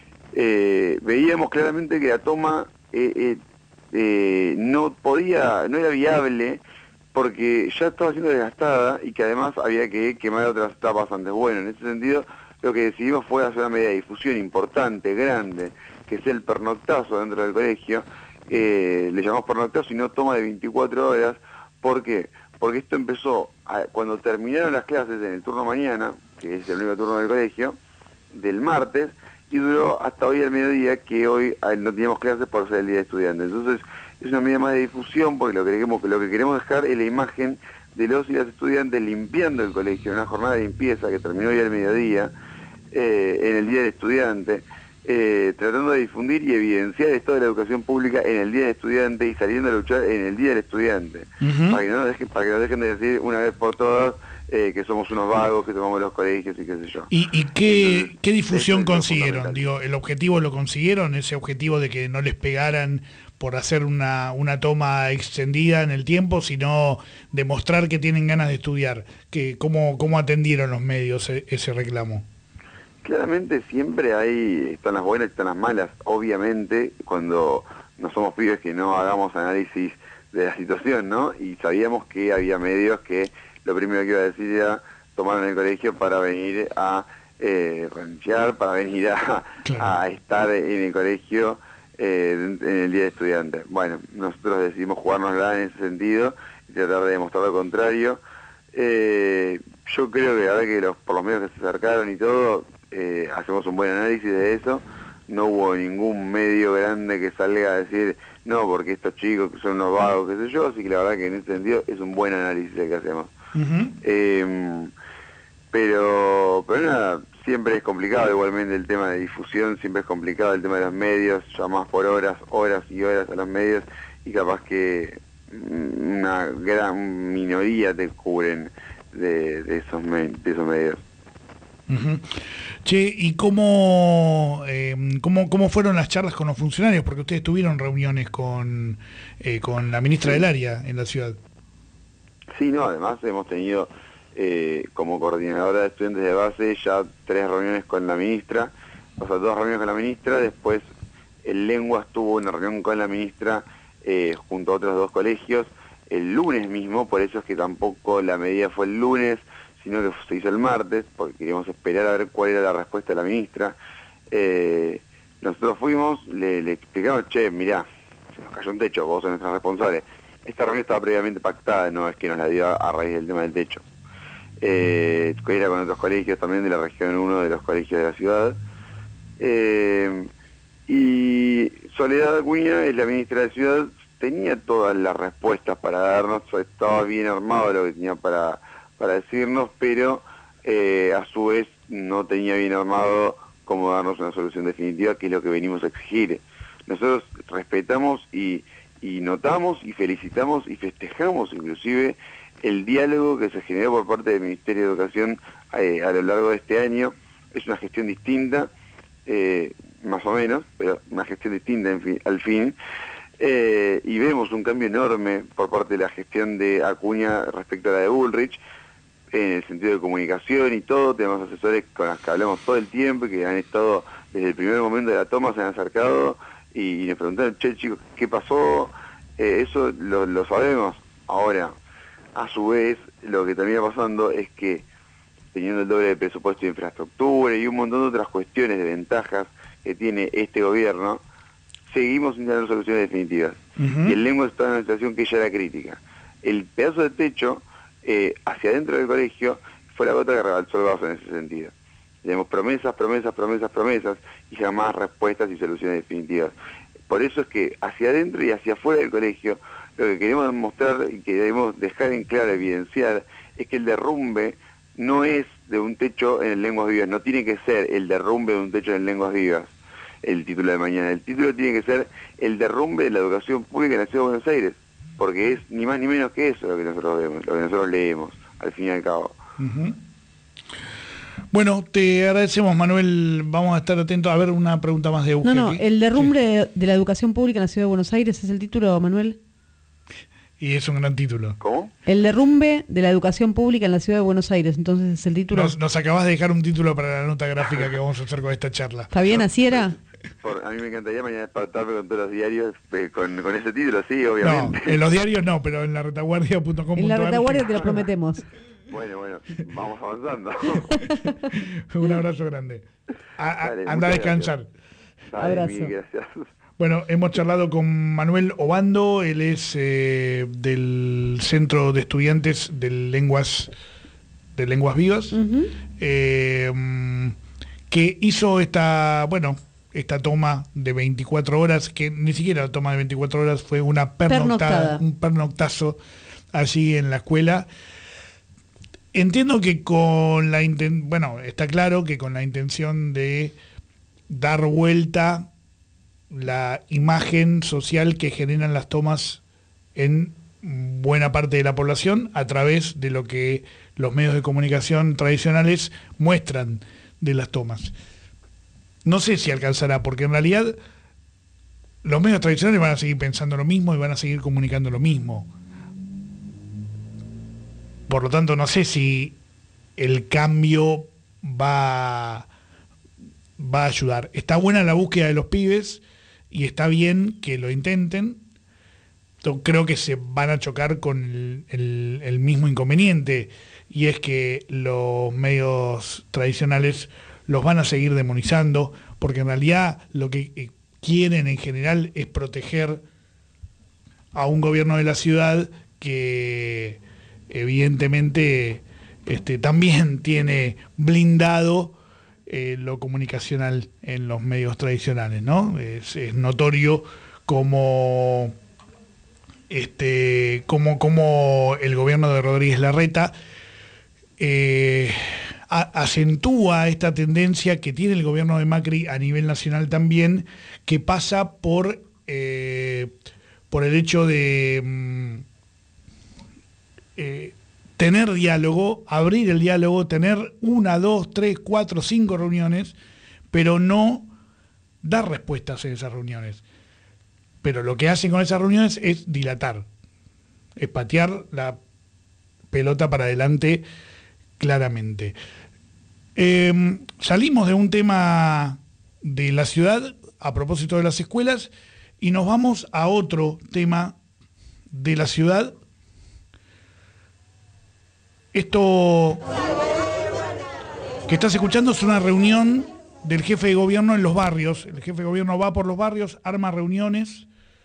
Eh, veíamos claramente que la toma eh, eh, eh, no podía, no era viable porque ya estaba siendo desgastada y que además había que quemar otras etapas antes. Bueno, en ese sentido lo que decidimos fue hacer una medida de difusión importante, grande, que es el pernoctazo dentro del colegio. Eh, le llamamos pernoctazo y no toma de veinticuatro horas. ¿Por qué? Porque esto empezó a, cuando terminaron las clases en el turno mañana, que es el único turno del colegio, del martes, y duró hasta hoy al mediodía, que hoy no teníamos clases por ser el Día de Estudiantes. Entonces, es una medida más de difusión, porque lo que queremos, lo que queremos dejar es la imagen de los y las estudiantes limpiando el colegio, una jornada de limpieza que terminó hoy al mediodía, eh, en el Día del Estudiante, eh, tratando de difundir y evidenciar esto de la educación pública en el Día del Estudiante y saliendo a luchar en el Día del Estudiante, uh-huh. para que no dejen, para que no dejen de decir una vez por todas eh, que somos unos vagos, que tomamos los colegios y qué sé yo. ¿Y, y qué, Entonces, qué difusión consiguieron? Digo, ¿el objetivo lo consiguieron? ¿Ese objetivo de que no les pegaran por hacer una, una toma extendida en el tiempo, sino demostrar que tienen ganas de estudiar? Que, ¿cómo, ¿Cómo atendieron los medios ese reclamo? Claramente siempre hay, están las buenas y están las malas. Obviamente, cuando no somos pibes que no hagamos análisis de la situación, ¿no? Y sabíamos que había medios que lo primero que iba a decir era tomaron el colegio para venir a eh, ranchear, para venir a, claro. a estar en el colegio eh, en el Día de Estudiantes. Bueno, nosotros decidimos jugárnosla en ese sentido y tratar de demostrar lo contrario. Eh, yo creo que a ver que los, por los medios que se acercaron y todo, eh, hacemos un buen análisis de eso. No hubo ningún medio grande que salga a decir no, porque estos chicos que son unos vagos, qué sé yo, así que la verdad que en ese sentido es un buen análisis el que hacemos. Uh-huh. Eh, pero, pero nada, siempre es complicado igualmente el tema de difusión, siempre es complicado el tema de los medios, llamás por horas, horas y horas a los medios y capaz que una gran minoría te cubren de, de, esos, me, de esos medios. Uh-huh. Che, ¿y cómo, eh, cómo cómo fueron las charlas con los funcionarios? Porque ustedes tuvieron reuniones con, eh, con la ministra del área en la ciudad. Sí, no, además hemos tenido eh, como coordinadora de estudiantes de base ya tres reuniones con la ministra, o sea, dos reuniones con la ministra, después el Lenguas tuvo una reunión con la ministra eh, junto a otros dos colegios el lunes mismo, por eso es que tampoco la medida fue el lunes, sino que se hizo el martes, porque queríamos esperar a ver cuál era la respuesta de la ministra. Eh, nosotros fuimos, le, le explicamos, che, mirá, se nos cayó un techo, vos sos nuestra responsable. Esta reunión estaba previamente pactada, no es que nos la dio a, a raíz del tema del techo. Eh, era con otros colegios también de la región uno de los colegios de la ciudad. Eh, y Soledad Acuña, es la ministra de la ciudad, tenía todas las respuestas para darnos, estaba bien armado lo que tenía para... para decirnos, pero eh, a su vez no tenía bien armado cómo darnos una solución definitiva, que es lo que venimos a exigir. Nosotros respetamos y, y notamos y felicitamos y festejamos inclusive el diálogo que se generó por parte del Ministerio de Educación eh, a lo largo de este año. Es una gestión distinta, eh, más o menos, pero una gestión distinta en fin, al fin. Eh, y vemos un cambio enorme por parte de la gestión de Acuña respecto a la de Bullrich, en el sentido de comunicación y todo. Tenemos asesores con los que hablamos todo el tiempo, que han estado desde el primer momento de la toma, se han acercado y, y nos preguntaron, che chicos, ¿qué pasó? Eh, eso lo, lo sabemos. Ahora, a su vez, lo que termina pasando es que, teniendo el doble de presupuesto de infraestructura y un montón de otras cuestiones de ventajas que tiene este gobierno, seguimos sin tener soluciones definitivas. Uh-huh. Y el Lengua está en una situación que ya era crítica. El pedazo de techo eh, hacia adentro del colegio fue la gota que rebalsó el vaso en ese sentido. Tenemos promesas, promesas, promesas, promesas y jamás respuestas y soluciones definitivas. Por eso es que hacia adentro y hacia afuera del colegio lo que queremos demostrar y que debemos dejar en claro, evidenciar, es que el derrumbe no es de un techo en Lenguas Vivas, no tiene que ser el derrumbe de un techo en Lenguas Vivas el título de mañana. El título tiene que ser el derrumbe de la educación pública en la Ciudad de Buenos Aires, porque es ni más ni menos que eso lo que nosotros vemos, lo que nosotros leemos, al fin y al cabo. Uh-huh. Bueno, te agradecemos, Manuel. Vamos a estar atentos a ver una pregunta más de Eugenio. No, no, el derrumbe sí. de la educación pública en la Ciudad de Buenos Aires es el título, Manuel. Y es un gran título. ¿Cómo? El derrumbe de la educación pública en la Ciudad de Buenos Aires, entonces es el título. Nos, nos acabas de dejar un título para la nota gráfica que vamos a hacer con esta charla. ¿Está bien, así era? Por, a mí me encantaría mañana despertarme con todos los diarios eh, con, con ese título, sí, obviamente. No, en los diarios no, pero en la retaguardia punto com punto a r. En la retaguardia te lo prometemos. Bueno, bueno, vamos avanzando. Un abrazo grande. A, a, Dale, anda a descansar. Dale, abrazo. Mil gracias. Bueno, hemos charlado con Manuel Obando, él es eh, del Centro de Estudiantes de Lenguas, de Lenguas Vivas, uh-huh. eh, que hizo esta, bueno, esta toma de veinticuatro horas, que ni siquiera la toma de veinticuatro horas, fue una pernoctada, pernoctada. un pernoctazo allí en la escuela. Entiendo que con la inten- bueno, está claro que con la intención de dar vuelta la imagen social que generan las tomas en buena parte de la población a través de lo que los medios de comunicación tradicionales muestran de las tomas. No sé si alcanzará, porque en realidad los medios tradicionales van a seguir pensando lo mismo y van a seguir comunicando lo mismo. Por lo tanto, no sé si el cambio va, va a ayudar. Está buena la búsqueda de los pibes y está bien que lo intenten. Creo que se van a chocar con el, el, el mismo inconveniente, y es que los medios tradicionales los van a seguir demonizando, porque en realidad lo que quieren en general es proteger a un gobierno de la ciudad que evidentemente este, también tiene blindado eh, lo comunicacional en los medios tradicionales, ¿no? Es, es notorio como este, cómo, cómo el gobierno de Rodríguez Larreta eh, a, acentúa esta tendencia que tiene el gobierno de Macri a nivel nacional también, que pasa por, eh, por el hecho de mm, eh, tener diálogo, abrir el diálogo, tener una, dos, tres, cuatro, cinco reuniones, pero no dar respuestas en esas reuniones. Pero lo que hacen con esas reuniones es dilatar, es patear la pelota para adelante claramente. Eh, salimos de un tema de la ciudad a propósito de las escuelas y nos vamos a otro tema de la ciudad. Esto que estás escuchando es una reunión del jefe de gobierno en los barrios. El jefe de gobierno va por los barrios, arma reuniones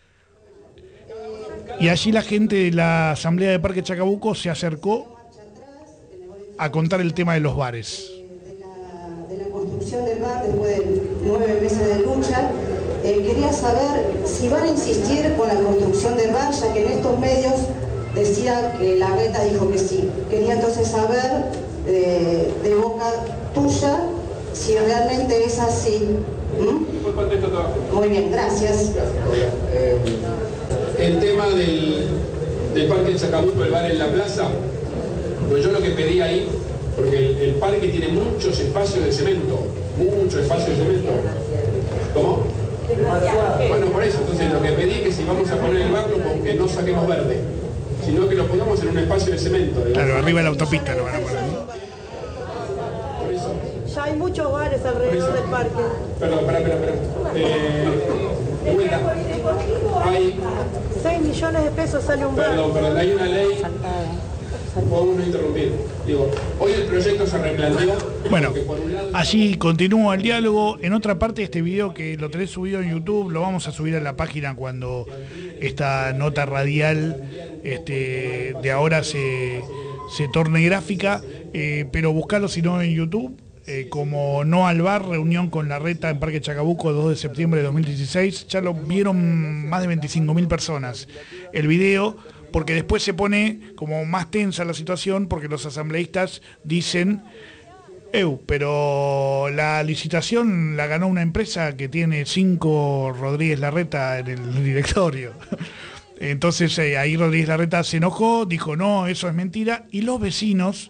y allí la gente de la Asamblea de Parque Chacabuco se acercó a contar el tema de los bares. De la construcción del bar, después de nueve meses de lucha, eh, quería saber si van a insistir con la construcción del bar, ya que en estos medios decía que Larreta dijo que sí. Quería entonces saber eh, de boca tuya si realmente es así. ¿Mm? Muy bien, gracias. Eh, el tema del, del parque de Chacabuco, el bar en la plaza, pues yo lo que pedí ahí, porque el, el parque tiene muchos espacios de cemento, muchos espacios de cemento. ¿Cómo? Bueno, por eso, entonces lo que pedí es que si vamos a poner el bar, que no saquemos verde, sino que lo pongamos en un espacio de cemento. ¿Verdad? Claro, arriba de la autopista lo van a poner. Por eso. Ya hay muchos bares alrededor del parque. Perdón, espera, espera, espera. Eh, vuelta. Hay... seis millones de pesos sale un bar. Perdón, perdón, hay una ley... Podemos no interrumpir. Digo, hoy el proyecto se replanteó. Bueno, allí continúa el diálogo. En otra parte, este video que lo tenés subido en YouTube, lo vamos a subir a la página cuando esta nota radial este, de ahora se, se torne gráfica, eh, pero buscalo si no en YouTube, eh, como No al Bar, reunión con Larreta en Parque Chacabuco, dos de septiembre de dos mil dieciséis. Ya lo vieron más de veinticinco mil personas. El video... porque después se pone como más tensa la situación, porque los asambleístas dicen, Eu, pero la licitación la ganó una empresa que tiene cinco Rodríguez Larreta en el directorio. Entonces eh, ahí Rodríguez Larreta se enojó, dijo, no, eso es mentira, y los vecinos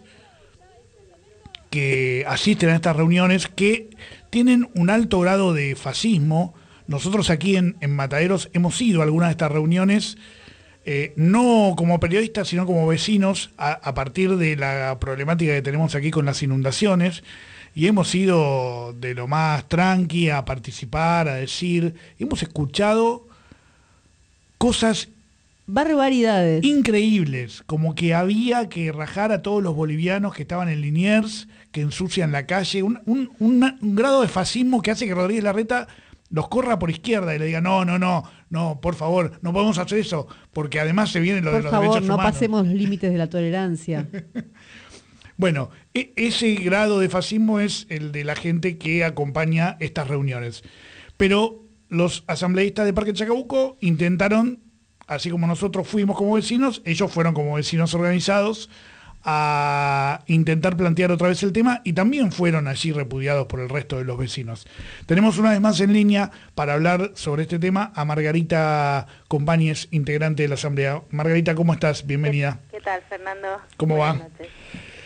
que asisten a estas reuniones, que tienen un alto grado de fascismo. Nosotros aquí en, en Mataderos hemos ido a algunas de estas reuniones, Eh, no como periodistas, sino como vecinos, a, a partir de la problemática que tenemos aquí con las inundaciones, y hemos ido de lo más tranqui a participar, a decir, hemos escuchado cosas barbaridades increíbles, como que había que rajar a todos los bolivianos que estaban en Liniers, que ensucian la calle, un, un, un, un grado de fascismo que hace que Rodríguez Larreta los corra por izquierda y le diga, no, no, no, no, por favor, no podemos hacer eso, porque además se viene lo por de los favor, derechos no humanos. pasemos los límites de la tolerancia. Bueno, e- ese grado de fascismo es el de la gente que acompaña estas reuniones. Pero los asambleístas de Parque Chacabuco intentaron, así como nosotros fuimos como vecinos, ellos fueron como vecinos organizados a intentar plantear otra vez el tema, y también fueron allí repudiados por el resto de los vecinos. Tenemos una vez más en línea para hablar sobre este tema a Margarita Compáñez, integrante de la Asamblea. Margarita, ¿cómo estás? Bienvenida. ¿Qué tal, Fernando? ¿Cómo Buenas va? noches.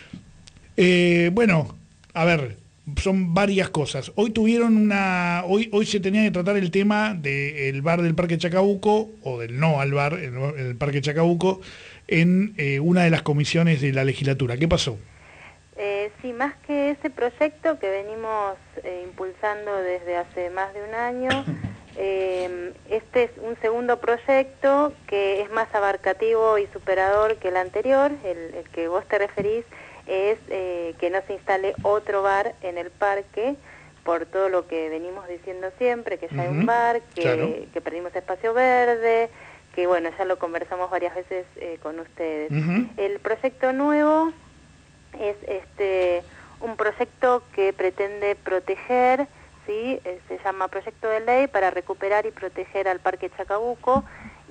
Eh, bueno, a ver, son varias cosas. Hoy tuvieron una, hoy, hoy se tenía que tratar el tema del bar del Parque Chacabuco, o del no al bar en el Parque Chacabuco, en eh, una de las comisiones de la legislatura. ¿Qué pasó? Eh, sí, más que ese proyecto que venimos eh, impulsando desde hace más de un año, eh, este es un segundo proyecto que es más abarcativo y superador que el anterior. El, el que vos te referís es eh, que no se instale otro bar en el parque, por todo lo que venimos diciendo siempre, que ya uh-huh. hay un bar, que, claro. que perdimos espacio verde, que bueno, ya lo conversamos varias veces eh, con ustedes. Uh-huh. El proyecto nuevo es este un proyecto que pretende proteger, ¿sí? Eh, se llama Proyecto de Ley para recuperar y proteger al Parque Chacabuco,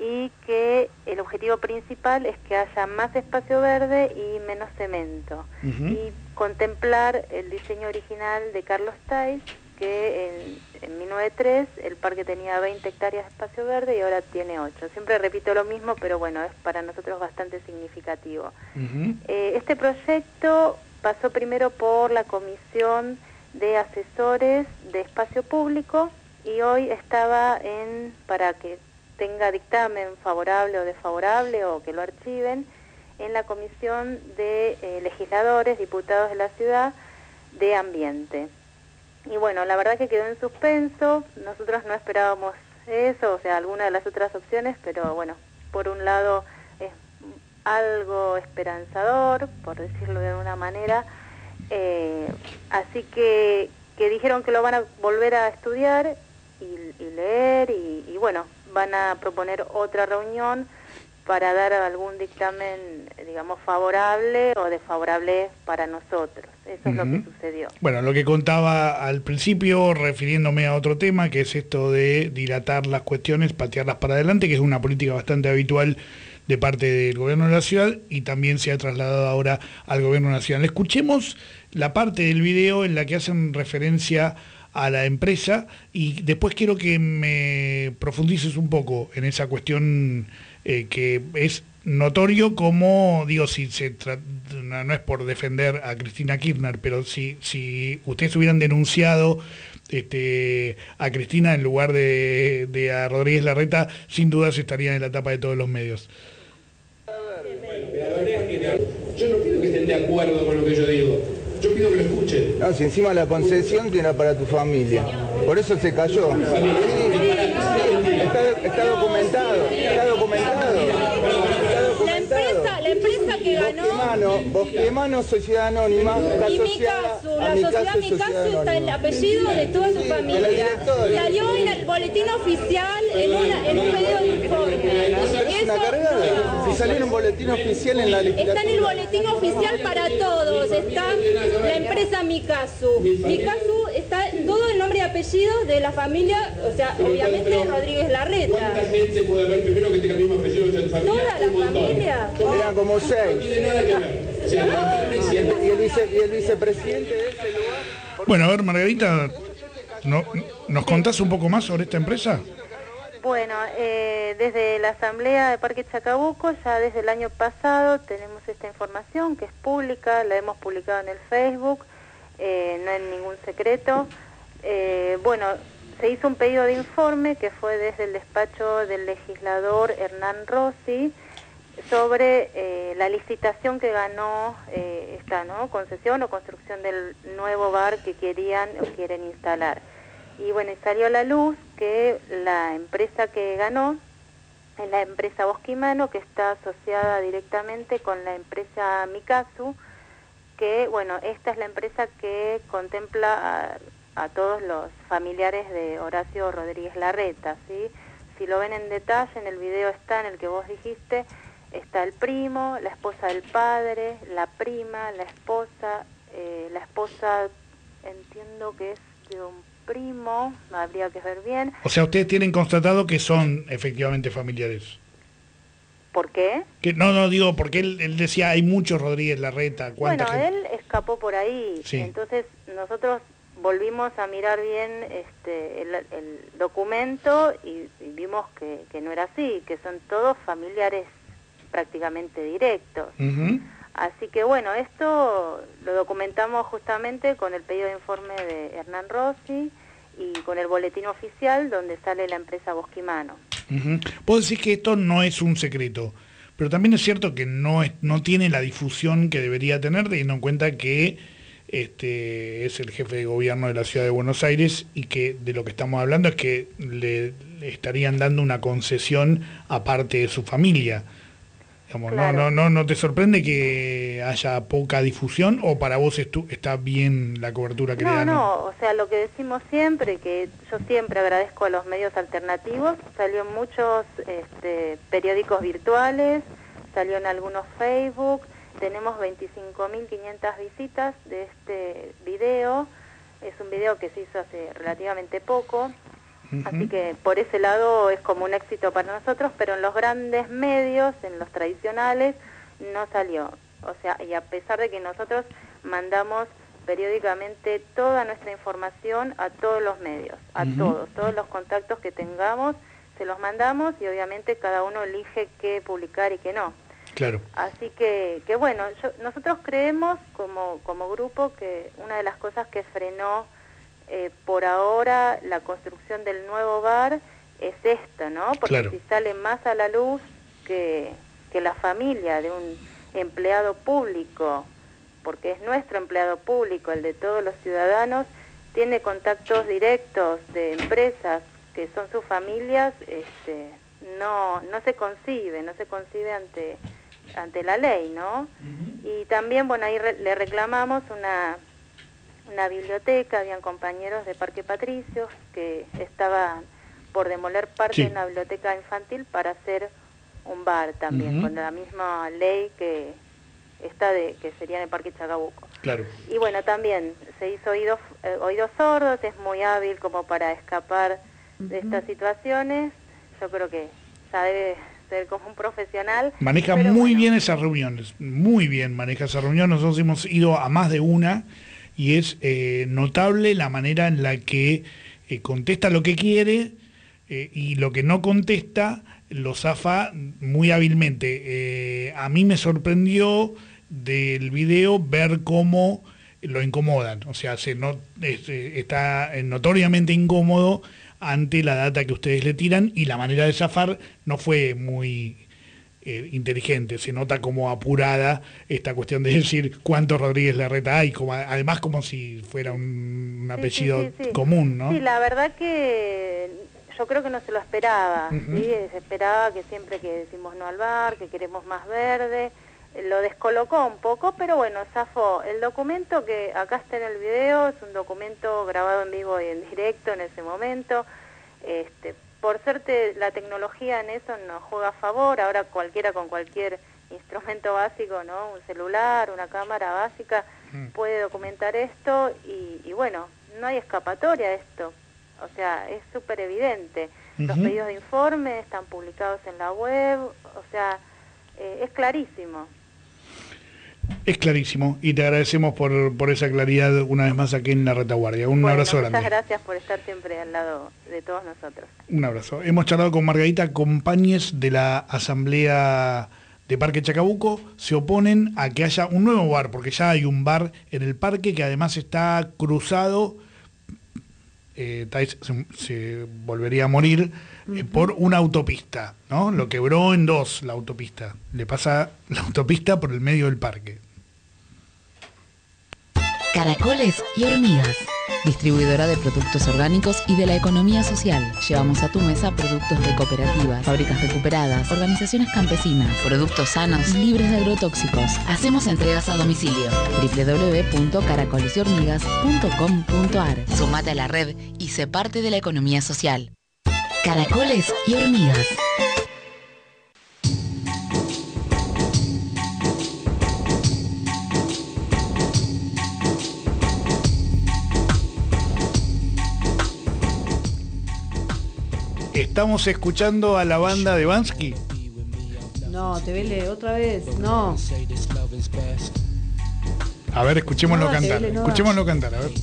y que el objetivo principal es que haya más espacio verde y menos cemento. Ujú. Y contemplar el diseño original de Carlos Tais, que en, en mil novecientos noventa y tres el parque tenía veinte hectáreas de espacio verde y ahora tiene ocho. Siempre repito lo mismo, pero bueno, es para nosotros bastante significativo. Ujú. Eh, este proyecto pasó primero por la Comisión de Asesores de Espacio Público y hoy estaba en, para que tenga dictamen favorable o desfavorable o que lo archiven, en la Comisión de eh, Legisladores, Diputados de la Ciudad de Ambiente. Y bueno, la verdad que quedó en suspenso, nosotros no esperábamos eso, o sea, alguna de las otras opciones, pero bueno, por un lado es algo esperanzador, por decirlo de alguna manera, eh, así que, que dijeron que lo van a volver a estudiar y, y leer y, y bueno, van a proponer otra reunión para dar algún dictamen, digamos, favorable o desfavorable para nosotros. Eso es lo que Ujú. sucedió. Bueno, lo que contaba al principio, refiriéndome a otro tema, que es esto de dilatar las cuestiones, patearlas para adelante, que es una política bastante habitual de parte del gobierno de la ciudad y también se ha trasladado ahora al gobierno nacional. Escuchemos la parte del video en la que hacen referencia a la empresa y después quiero que me profundices un poco en esa cuestión eh, que es notorio como, digo, si se tra- no, no es por defender a Cristina Kirchner, pero si, si ustedes hubieran denunciado este, a Cristina en lugar de, de a Rodríguez Larreta, sin dudas estarían en la tapa de todos los medios. Yo no pido que estén de acuerdo con lo que yo digo. Yo pido que lo escuchen. No, si encima la concesión era para tu familia. Por eso se cayó. Sí, está, está documentado. Está documentado. Está documentado. La empresa, la empresa que ganó... Bosquemano, Bosquemano, Sociedad Anónima, está Y asociada Micasu, a la sociedad Micasu, Micasu está el apellido de toda su Sí, de la familia. directora. Salió en el boletín oficial en, una, en un medio de informe. Pero es una cargada. Si salió en un boletín oficial en la legislatura. Está en el boletín oficial para todos. Está la empresa Micasu. Micasu está todo el nombre y apellido de la familia, o sea, obviamente de Rodríguez Larreta. ¿Cuánta gente puede haber primero que tenga el mismo apellido que tu familia? Toda la Un montón. familia. Eran como seis. No tiene nada que ver. O sea, Y el, y el vice- y el vicepresidente de ese lugar. Bueno, a ver, Margarita, ¿no, ¿nos contás un poco más sobre esta empresa? Bueno, eh, desde la Asamblea de Parque Chacabuco, ya desde el año pasado tenemos esta información que es pública, la hemos publicado en el Facebook, eh, no es ningún secreto. Eh, bueno, se hizo un pedido de informe que fue desde el despacho del legislador Hernán Rossi sobre eh, la licitación que ganó eh, esta ¿no? concesión o construcción del nuevo bar que querían o quieren instalar. Y bueno, salió a la luz que la empresa que ganó es la empresa Bosquemano, que está asociada directamente con la empresa Micasu, que bueno, esta es la empresa que contempla a, a todos los familiares de Horacio Rodríguez Larreta, ¿sí? Si lo ven en detalle, en el video está, en el que vos dijiste, está el primo, la esposa del padre, la prima, la esposa, eh, la esposa entiendo que es de un primo, habría que ver bien. O sea, ustedes tienen constatado que son efectivamente familiares. ¿Por qué? Que, no, no, digo, porque él, él decía, hay muchos Rodríguez Larreta. ¿Cuánta Bueno, gente? él escapó por ahí, Sí. entonces nosotros volvimos a mirar bien este, el, el documento y, y vimos que, que no era así, que son todos familiares prácticamente directos. Ujú. Así que bueno, esto lo documentamos justamente con el pedido de informe de Hernán Rossi y con el boletín oficial donde sale la empresa Bosquemano. Ujú. Vos decís que esto no es un secreto, pero también es cierto que no, es, no tiene la difusión que debería tener, teniendo en cuenta que este, es el jefe de gobierno de la ciudad de Buenos Aires y que de lo que estamos hablando es que le, le estarían dando una concesión aparte de su familia. Digamos, Claro. no, no, no, ¿no te sorprende que haya poca difusión o para vos estu- está bien la cobertura que le No, dan? no, o sea, lo que decimos siempre, que yo siempre agradezco a los medios alternativos, salió en muchos este, periódicos virtuales, salió en algunos Facebook, tenemos veinticinco mil quinientas visitas de este video, es un video que se hizo hace relativamente poco, Uh-huh. Así que por ese lado es como un éxito para nosotros, pero en los grandes medios, en los tradicionales, no salió. O sea, y a pesar de que nosotros mandamos periódicamente toda nuestra información a todos los medios, a uh-huh. todos, todos los contactos que tengamos, se los mandamos y obviamente cada uno elige qué publicar y qué no. Claro. Así que, que bueno, yo, nosotros creemos como, como grupo que una de las cosas que frenó eh, por ahora la construcción del nuevo bar es esto, ¿no? Porque claro. si sale más a la luz que, que la familia de un empleado público, porque es nuestro empleado público, el de todos los ciudadanos, tiene contactos directos de empresas que son sus familias, este, no, no se concibe, no se concibe ante... ante la ley, ¿no? Uh-huh. Y también, bueno, ahí re le reclamamos una, una biblioteca, habían compañeros de Parque Patricios que estaban por demoler parte sí. de una biblioteca infantil para hacer un bar también, uh-huh. con la misma ley que está de que sería en el Parque Chacabuco. Claro. Y bueno, también se hizo oídos, eh, oídos sordos, es muy hábil como para escapar uh-huh. de estas situaciones, yo creo que sabe ser como un profesional. Maneja muy bueno. bien esas reuniones, muy bien maneja esas reuniones. Nosotros hemos ido a más de una y es eh, notable la manera en la que eh, contesta lo que quiere eh, y lo que no contesta lo zafa muy hábilmente. Eh, a mí me sorprendió del video ver cómo lo incomodan, o sea, se no, es, está notoriamente incómodo ante la data que ustedes le tiran y la manera de zafar no fue muy eh, inteligente, se nota como apurada esta cuestión de decir cuántos Rodríguez Larreta hay, como, además como si fuera un, un apellido sí, sí, sí. común, ¿no? Sí, la verdad que yo creo que no se lo esperaba, uh-huh. ¿sí? Se esperaba que siempre que decimos no al bar, que queremos más verde, lo descolocó un poco, pero bueno, zafó. El documento que acá está en el video es un documento grabado en vivo y en directo en ese momento. Este, por suerte la tecnología en eso nos juega a favor, ahora cualquiera con cualquier instrumento básico, ¿no? Un celular, una cámara básica, mm. puede documentar esto y, y bueno, no hay escapatoria a esto. O sea, es súper evidente. Uh-huh. Los pedidos de informe están publicados en la web, o sea, eh, es clarísimo. Es clarísimo y te agradecemos por, por esa claridad una vez más aquí en La Retaguardia. Un bueno, abrazo grande. Muchas gracias por estar siempre al lado de todos nosotros. Un abrazo. Hemos charlado con Margarita Compañes de la Asamblea de Parque Chacabuco. Se oponen a que haya un nuevo bar, porque ya hay un bar en el parque que además está cruzado, eh, se, se volvería a morir, eh, por una autopista, ¿no? Lo quebró en dos la autopista. Le pasa la autopista por el medio del parque. Caracoles y hormigas. Distribuidora de productos orgánicos y de la economía social. Llevamos a tu mesa productos de cooperativas, fábricas recuperadas, organizaciones campesinas, productos sanos y libres de agrotóxicos. Hacemos entregas a domicilio. doble u doble u doble u punto caracoles y hormigas punto com punto a r. Sumate a la red y sé parte de la economía social. Caracoles y hormigas. ¿Estamos escuchando a la banda de Bansky? No, te vele otra vez, no. A ver, escuchémoslo No, cantar. Tevele, no. Escuchémoslo cantar, a ver.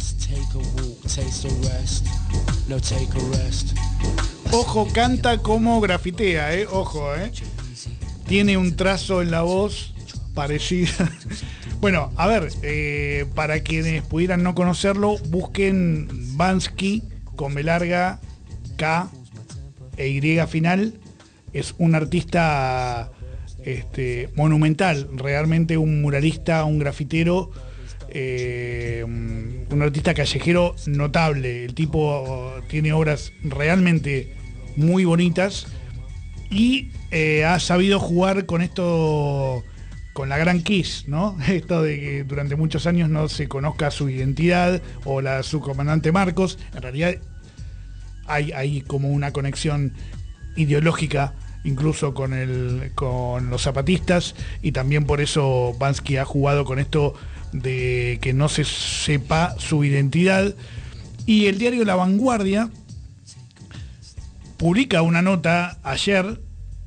Ojo, canta como grafitea, eh. Ojo, eh. Tiene un trazo en la voz parecido. Bueno, a ver, eh, para quienes pudieran no conocerlo, busquen Bansky con B larga, K e Y final. Es un artista este, monumental, realmente un muralista, un grafitero, eh, un artista callejero notable. El tipo tiene obras realmente muy bonitas y eh, ha sabido jugar con esto, con la gran Kiss, ¿no? Esto de que durante muchos años no se conozca su identidad o la su comandante Marcos. En realidad hay, hay como una conexión ideológica incluso con el con los zapatistas, y también por eso Bansky ha jugado con esto de que no se sepa su identidad. Y el diario La Vanguardia publica una nota ayer,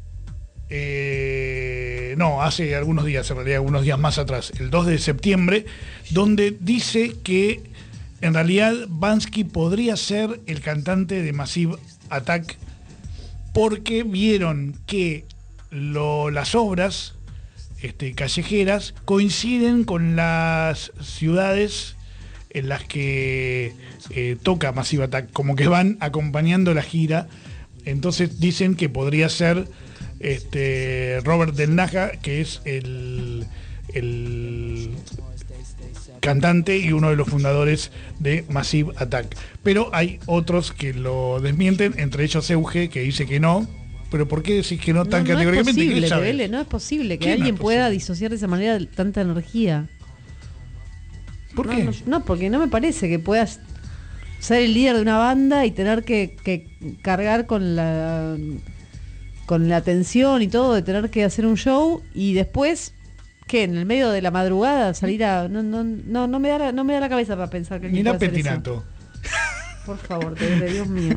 eh, no, hace algunos días, en realidad algunos días más atrás, el dos de septiembre, donde dice que en realidad Bansky podría ser el cantante de Massive Attack porque vieron que lo, las obras este, callejeras coinciden con las ciudades en las que eh, toca Massive Attack, como que van acompañando la gira. Entonces dicen que podría ser este, Robert Del Naja, que es el, el cantante y uno de los fundadores de Massive Attack. Pero hay otros que lo desmienten, entre ellos Euge, que dice que no. Pero ¿por qué decís que no tan no, categóricamente? No es posible, Tevele, no es posible que alguien no pueda disociar de esa manera tanta energía. ¿Por no, qué? No, no, porque no me parece que puedas ser el líder de una banda y tener que, que cargar con la con la tensión y todo de tener que hacer un show y después que en el medio de la madrugada salir a no no no no me da la, no me da la cabeza para pensar que Mira Petinato. Por favor, Tevele, Dios mío.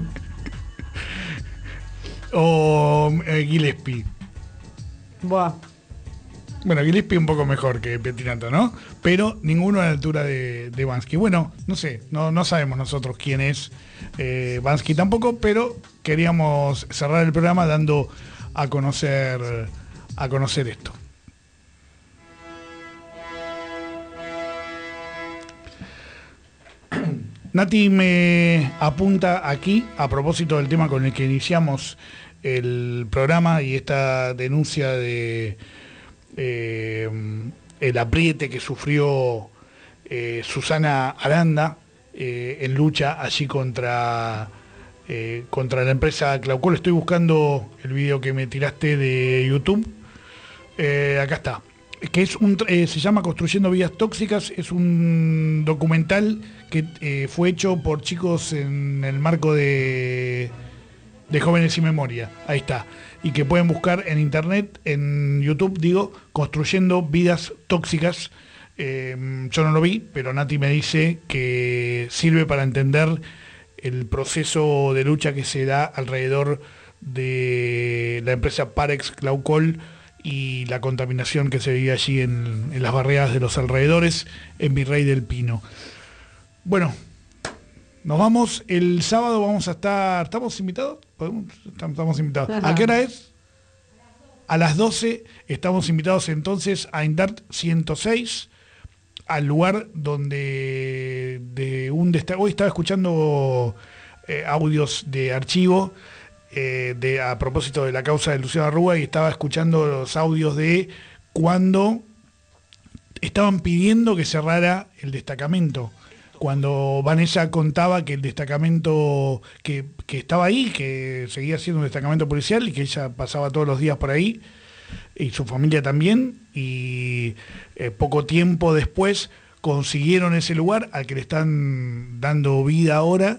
O eh, Gillespie. Buah. Bueno, Gillespie un poco mejor que Petinato, ¿no? Pero ninguno a la altura de, de Bansky. Bueno, no sé, no, no sabemos nosotros quién es eh, Bansky tampoco, pero queríamos cerrar el programa dando a conocer, a conocer esto. Nati me apunta aquí, a propósito del tema con el que iniciamos el programa y esta denuncia de eh, el apriete que sufrió eh, Susana Aranda eh, en lucha allí contra, eh, contra la empresa Claucol. Estoy buscando el video que me tiraste de YouTube. Eh, acá está. Que es un, eh, se llama Construyendo Vidas Tóxicas, es un documental que eh, fue hecho por chicos en el marco de, de Jóvenes Sin Memoria, ahí está, y que pueden buscar en internet, en YouTube, digo, Construyendo Vidas Tóxicas. Eh, yo no lo vi, pero Nati me dice que sirve para entender el proceso de lucha que se da alrededor de la empresa Parex Claucol y la contaminación que se veía allí en, en las barriadas de los alrededores, en Virrey del Pino. Bueno, nos vamos. El sábado vamos a estar... ¿Estamos invitados? Estamos invitados. ¿A qué hora es? A las doce estamos invitados entonces a Indart ciento seis, al lugar donde de un destaque... Hoy estaba escuchando eh, audios de archivo, Eh, de, a propósito de la causa de Luciano Arrúa, y estaba escuchando los audios de cuando estaban pidiendo que cerrara el destacamento, cuando Vanessa contaba que el destacamento que, que estaba ahí, que seguía siendo un destacamento policial y que ella pasaba todos los días por ahí y su familia también, y eh, poco tiempo después consiguieron ese lugar al que le están dando vida ahora,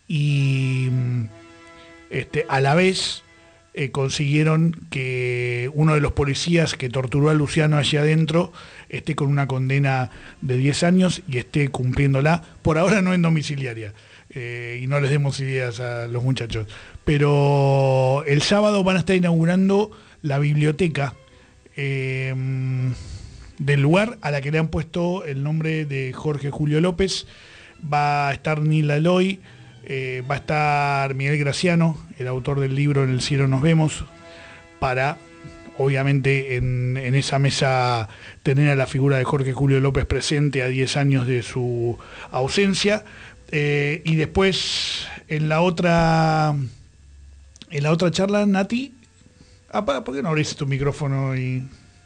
y Este, a la vez eh, consiguieron que uno de los policías que torturó a Luciano allí adentro esté con una condena de diez años y esté cumpliéndola, por ahora no en domiciliaria, eh, y no les demos ideas a los muchachos. Pero el sábado van a estar inaugurando la biblioteca eh, del lugar, a la que le han puesto el nombre de Jorge Julio López. Va a estar Nila Eloy, Eh, va a estar Miguel Graciano, el autor del libro En el cielo nos vemos, para, obviamente, en, en esa mesa tener a la figura de Jorge Julio López presente a diez años de su ausencia. Eh, y después, en la otra en la otra charla, Nati, apa, ¿por qué no abrís tu micrófono y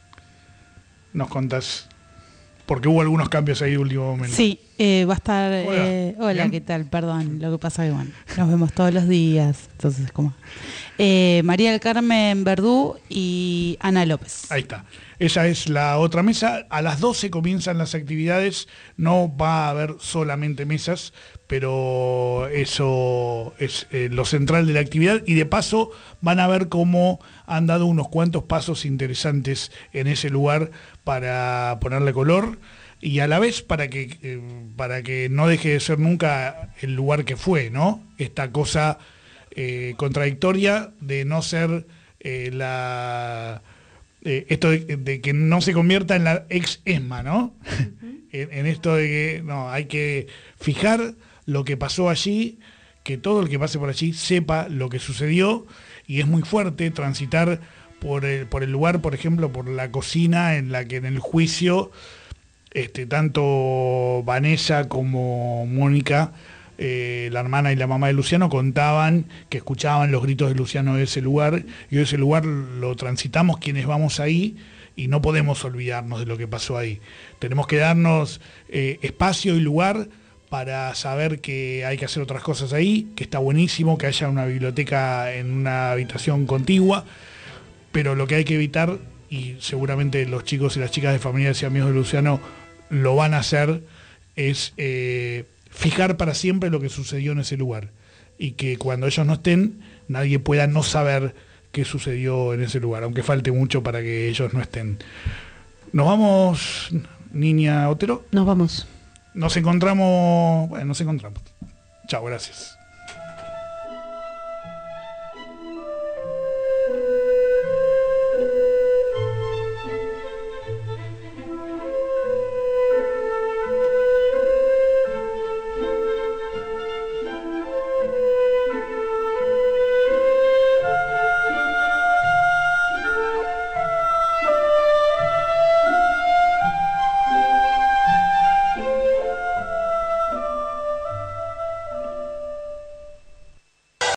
nos contás? Porque hubo algunos cambios ahí de último momento. Sí, eh, va a estar... Hola, eh, hola ¿bien? ¿Qué tal? Perdón, lo que pasa es que, bueno, nos vemos todos los días, entonces, ¿cómo? Eh, María del Carmen Verdú y Ana López. Ahí está. Esa es la otra mesa. A las doce comienzan las actividades. No va a haber solamente mesas, pero eso es eh, lo central de la actividad. Y de paso van a ver cómo han dado unos cuantos pasos interesantes en ese lugar para ponerle color y a la vez para que, eh, para que no deje de ser nunca el lugar que fue, ¿no? Esta cosa eh, contradictoria de no ser eh, la... Eh, esto de, de que no se convierta en la ex ESMA, ¿no? Uh-huh. en, en esto de que no, hay que fijar lo que pasó allí, que todo el que pase por allí sepa lo que sucedió, y es muy fuerte transitar por el, por el lugar, por ejemplo, por la cocina en la que en el juicio este, tanto Vanessa como Mónica, eh, la hermana y la mamá de Luciano, contaban que escuchaban los gritos de Luciano de ese lugar, y ese lugar lo transitamos quienes vamos ahí y no podemos olvidarnos de lo que pasó ahí. Tenemos que darnos eh, espacio y lugar para saber que hay que hacer otras cosas ahí, que está buenísimo que haya una biblioteca en una habitación contigua, pero lo que hay que evitar, y seguramente los chicos y las chicas de Familiares y Amigos de Luciano lo van a hacer, es eh, fijar para siempre lo que sucedió en ese lugar, y que cuando ellos no estén, nadie pueda no saber qué sucedió en ese lugar, aunque falte mucho para que ellos no estén. Nos vamos, niña Otero. Nos vamos. Nos encontramos, bueno, nos encontramos. Chao, gracias.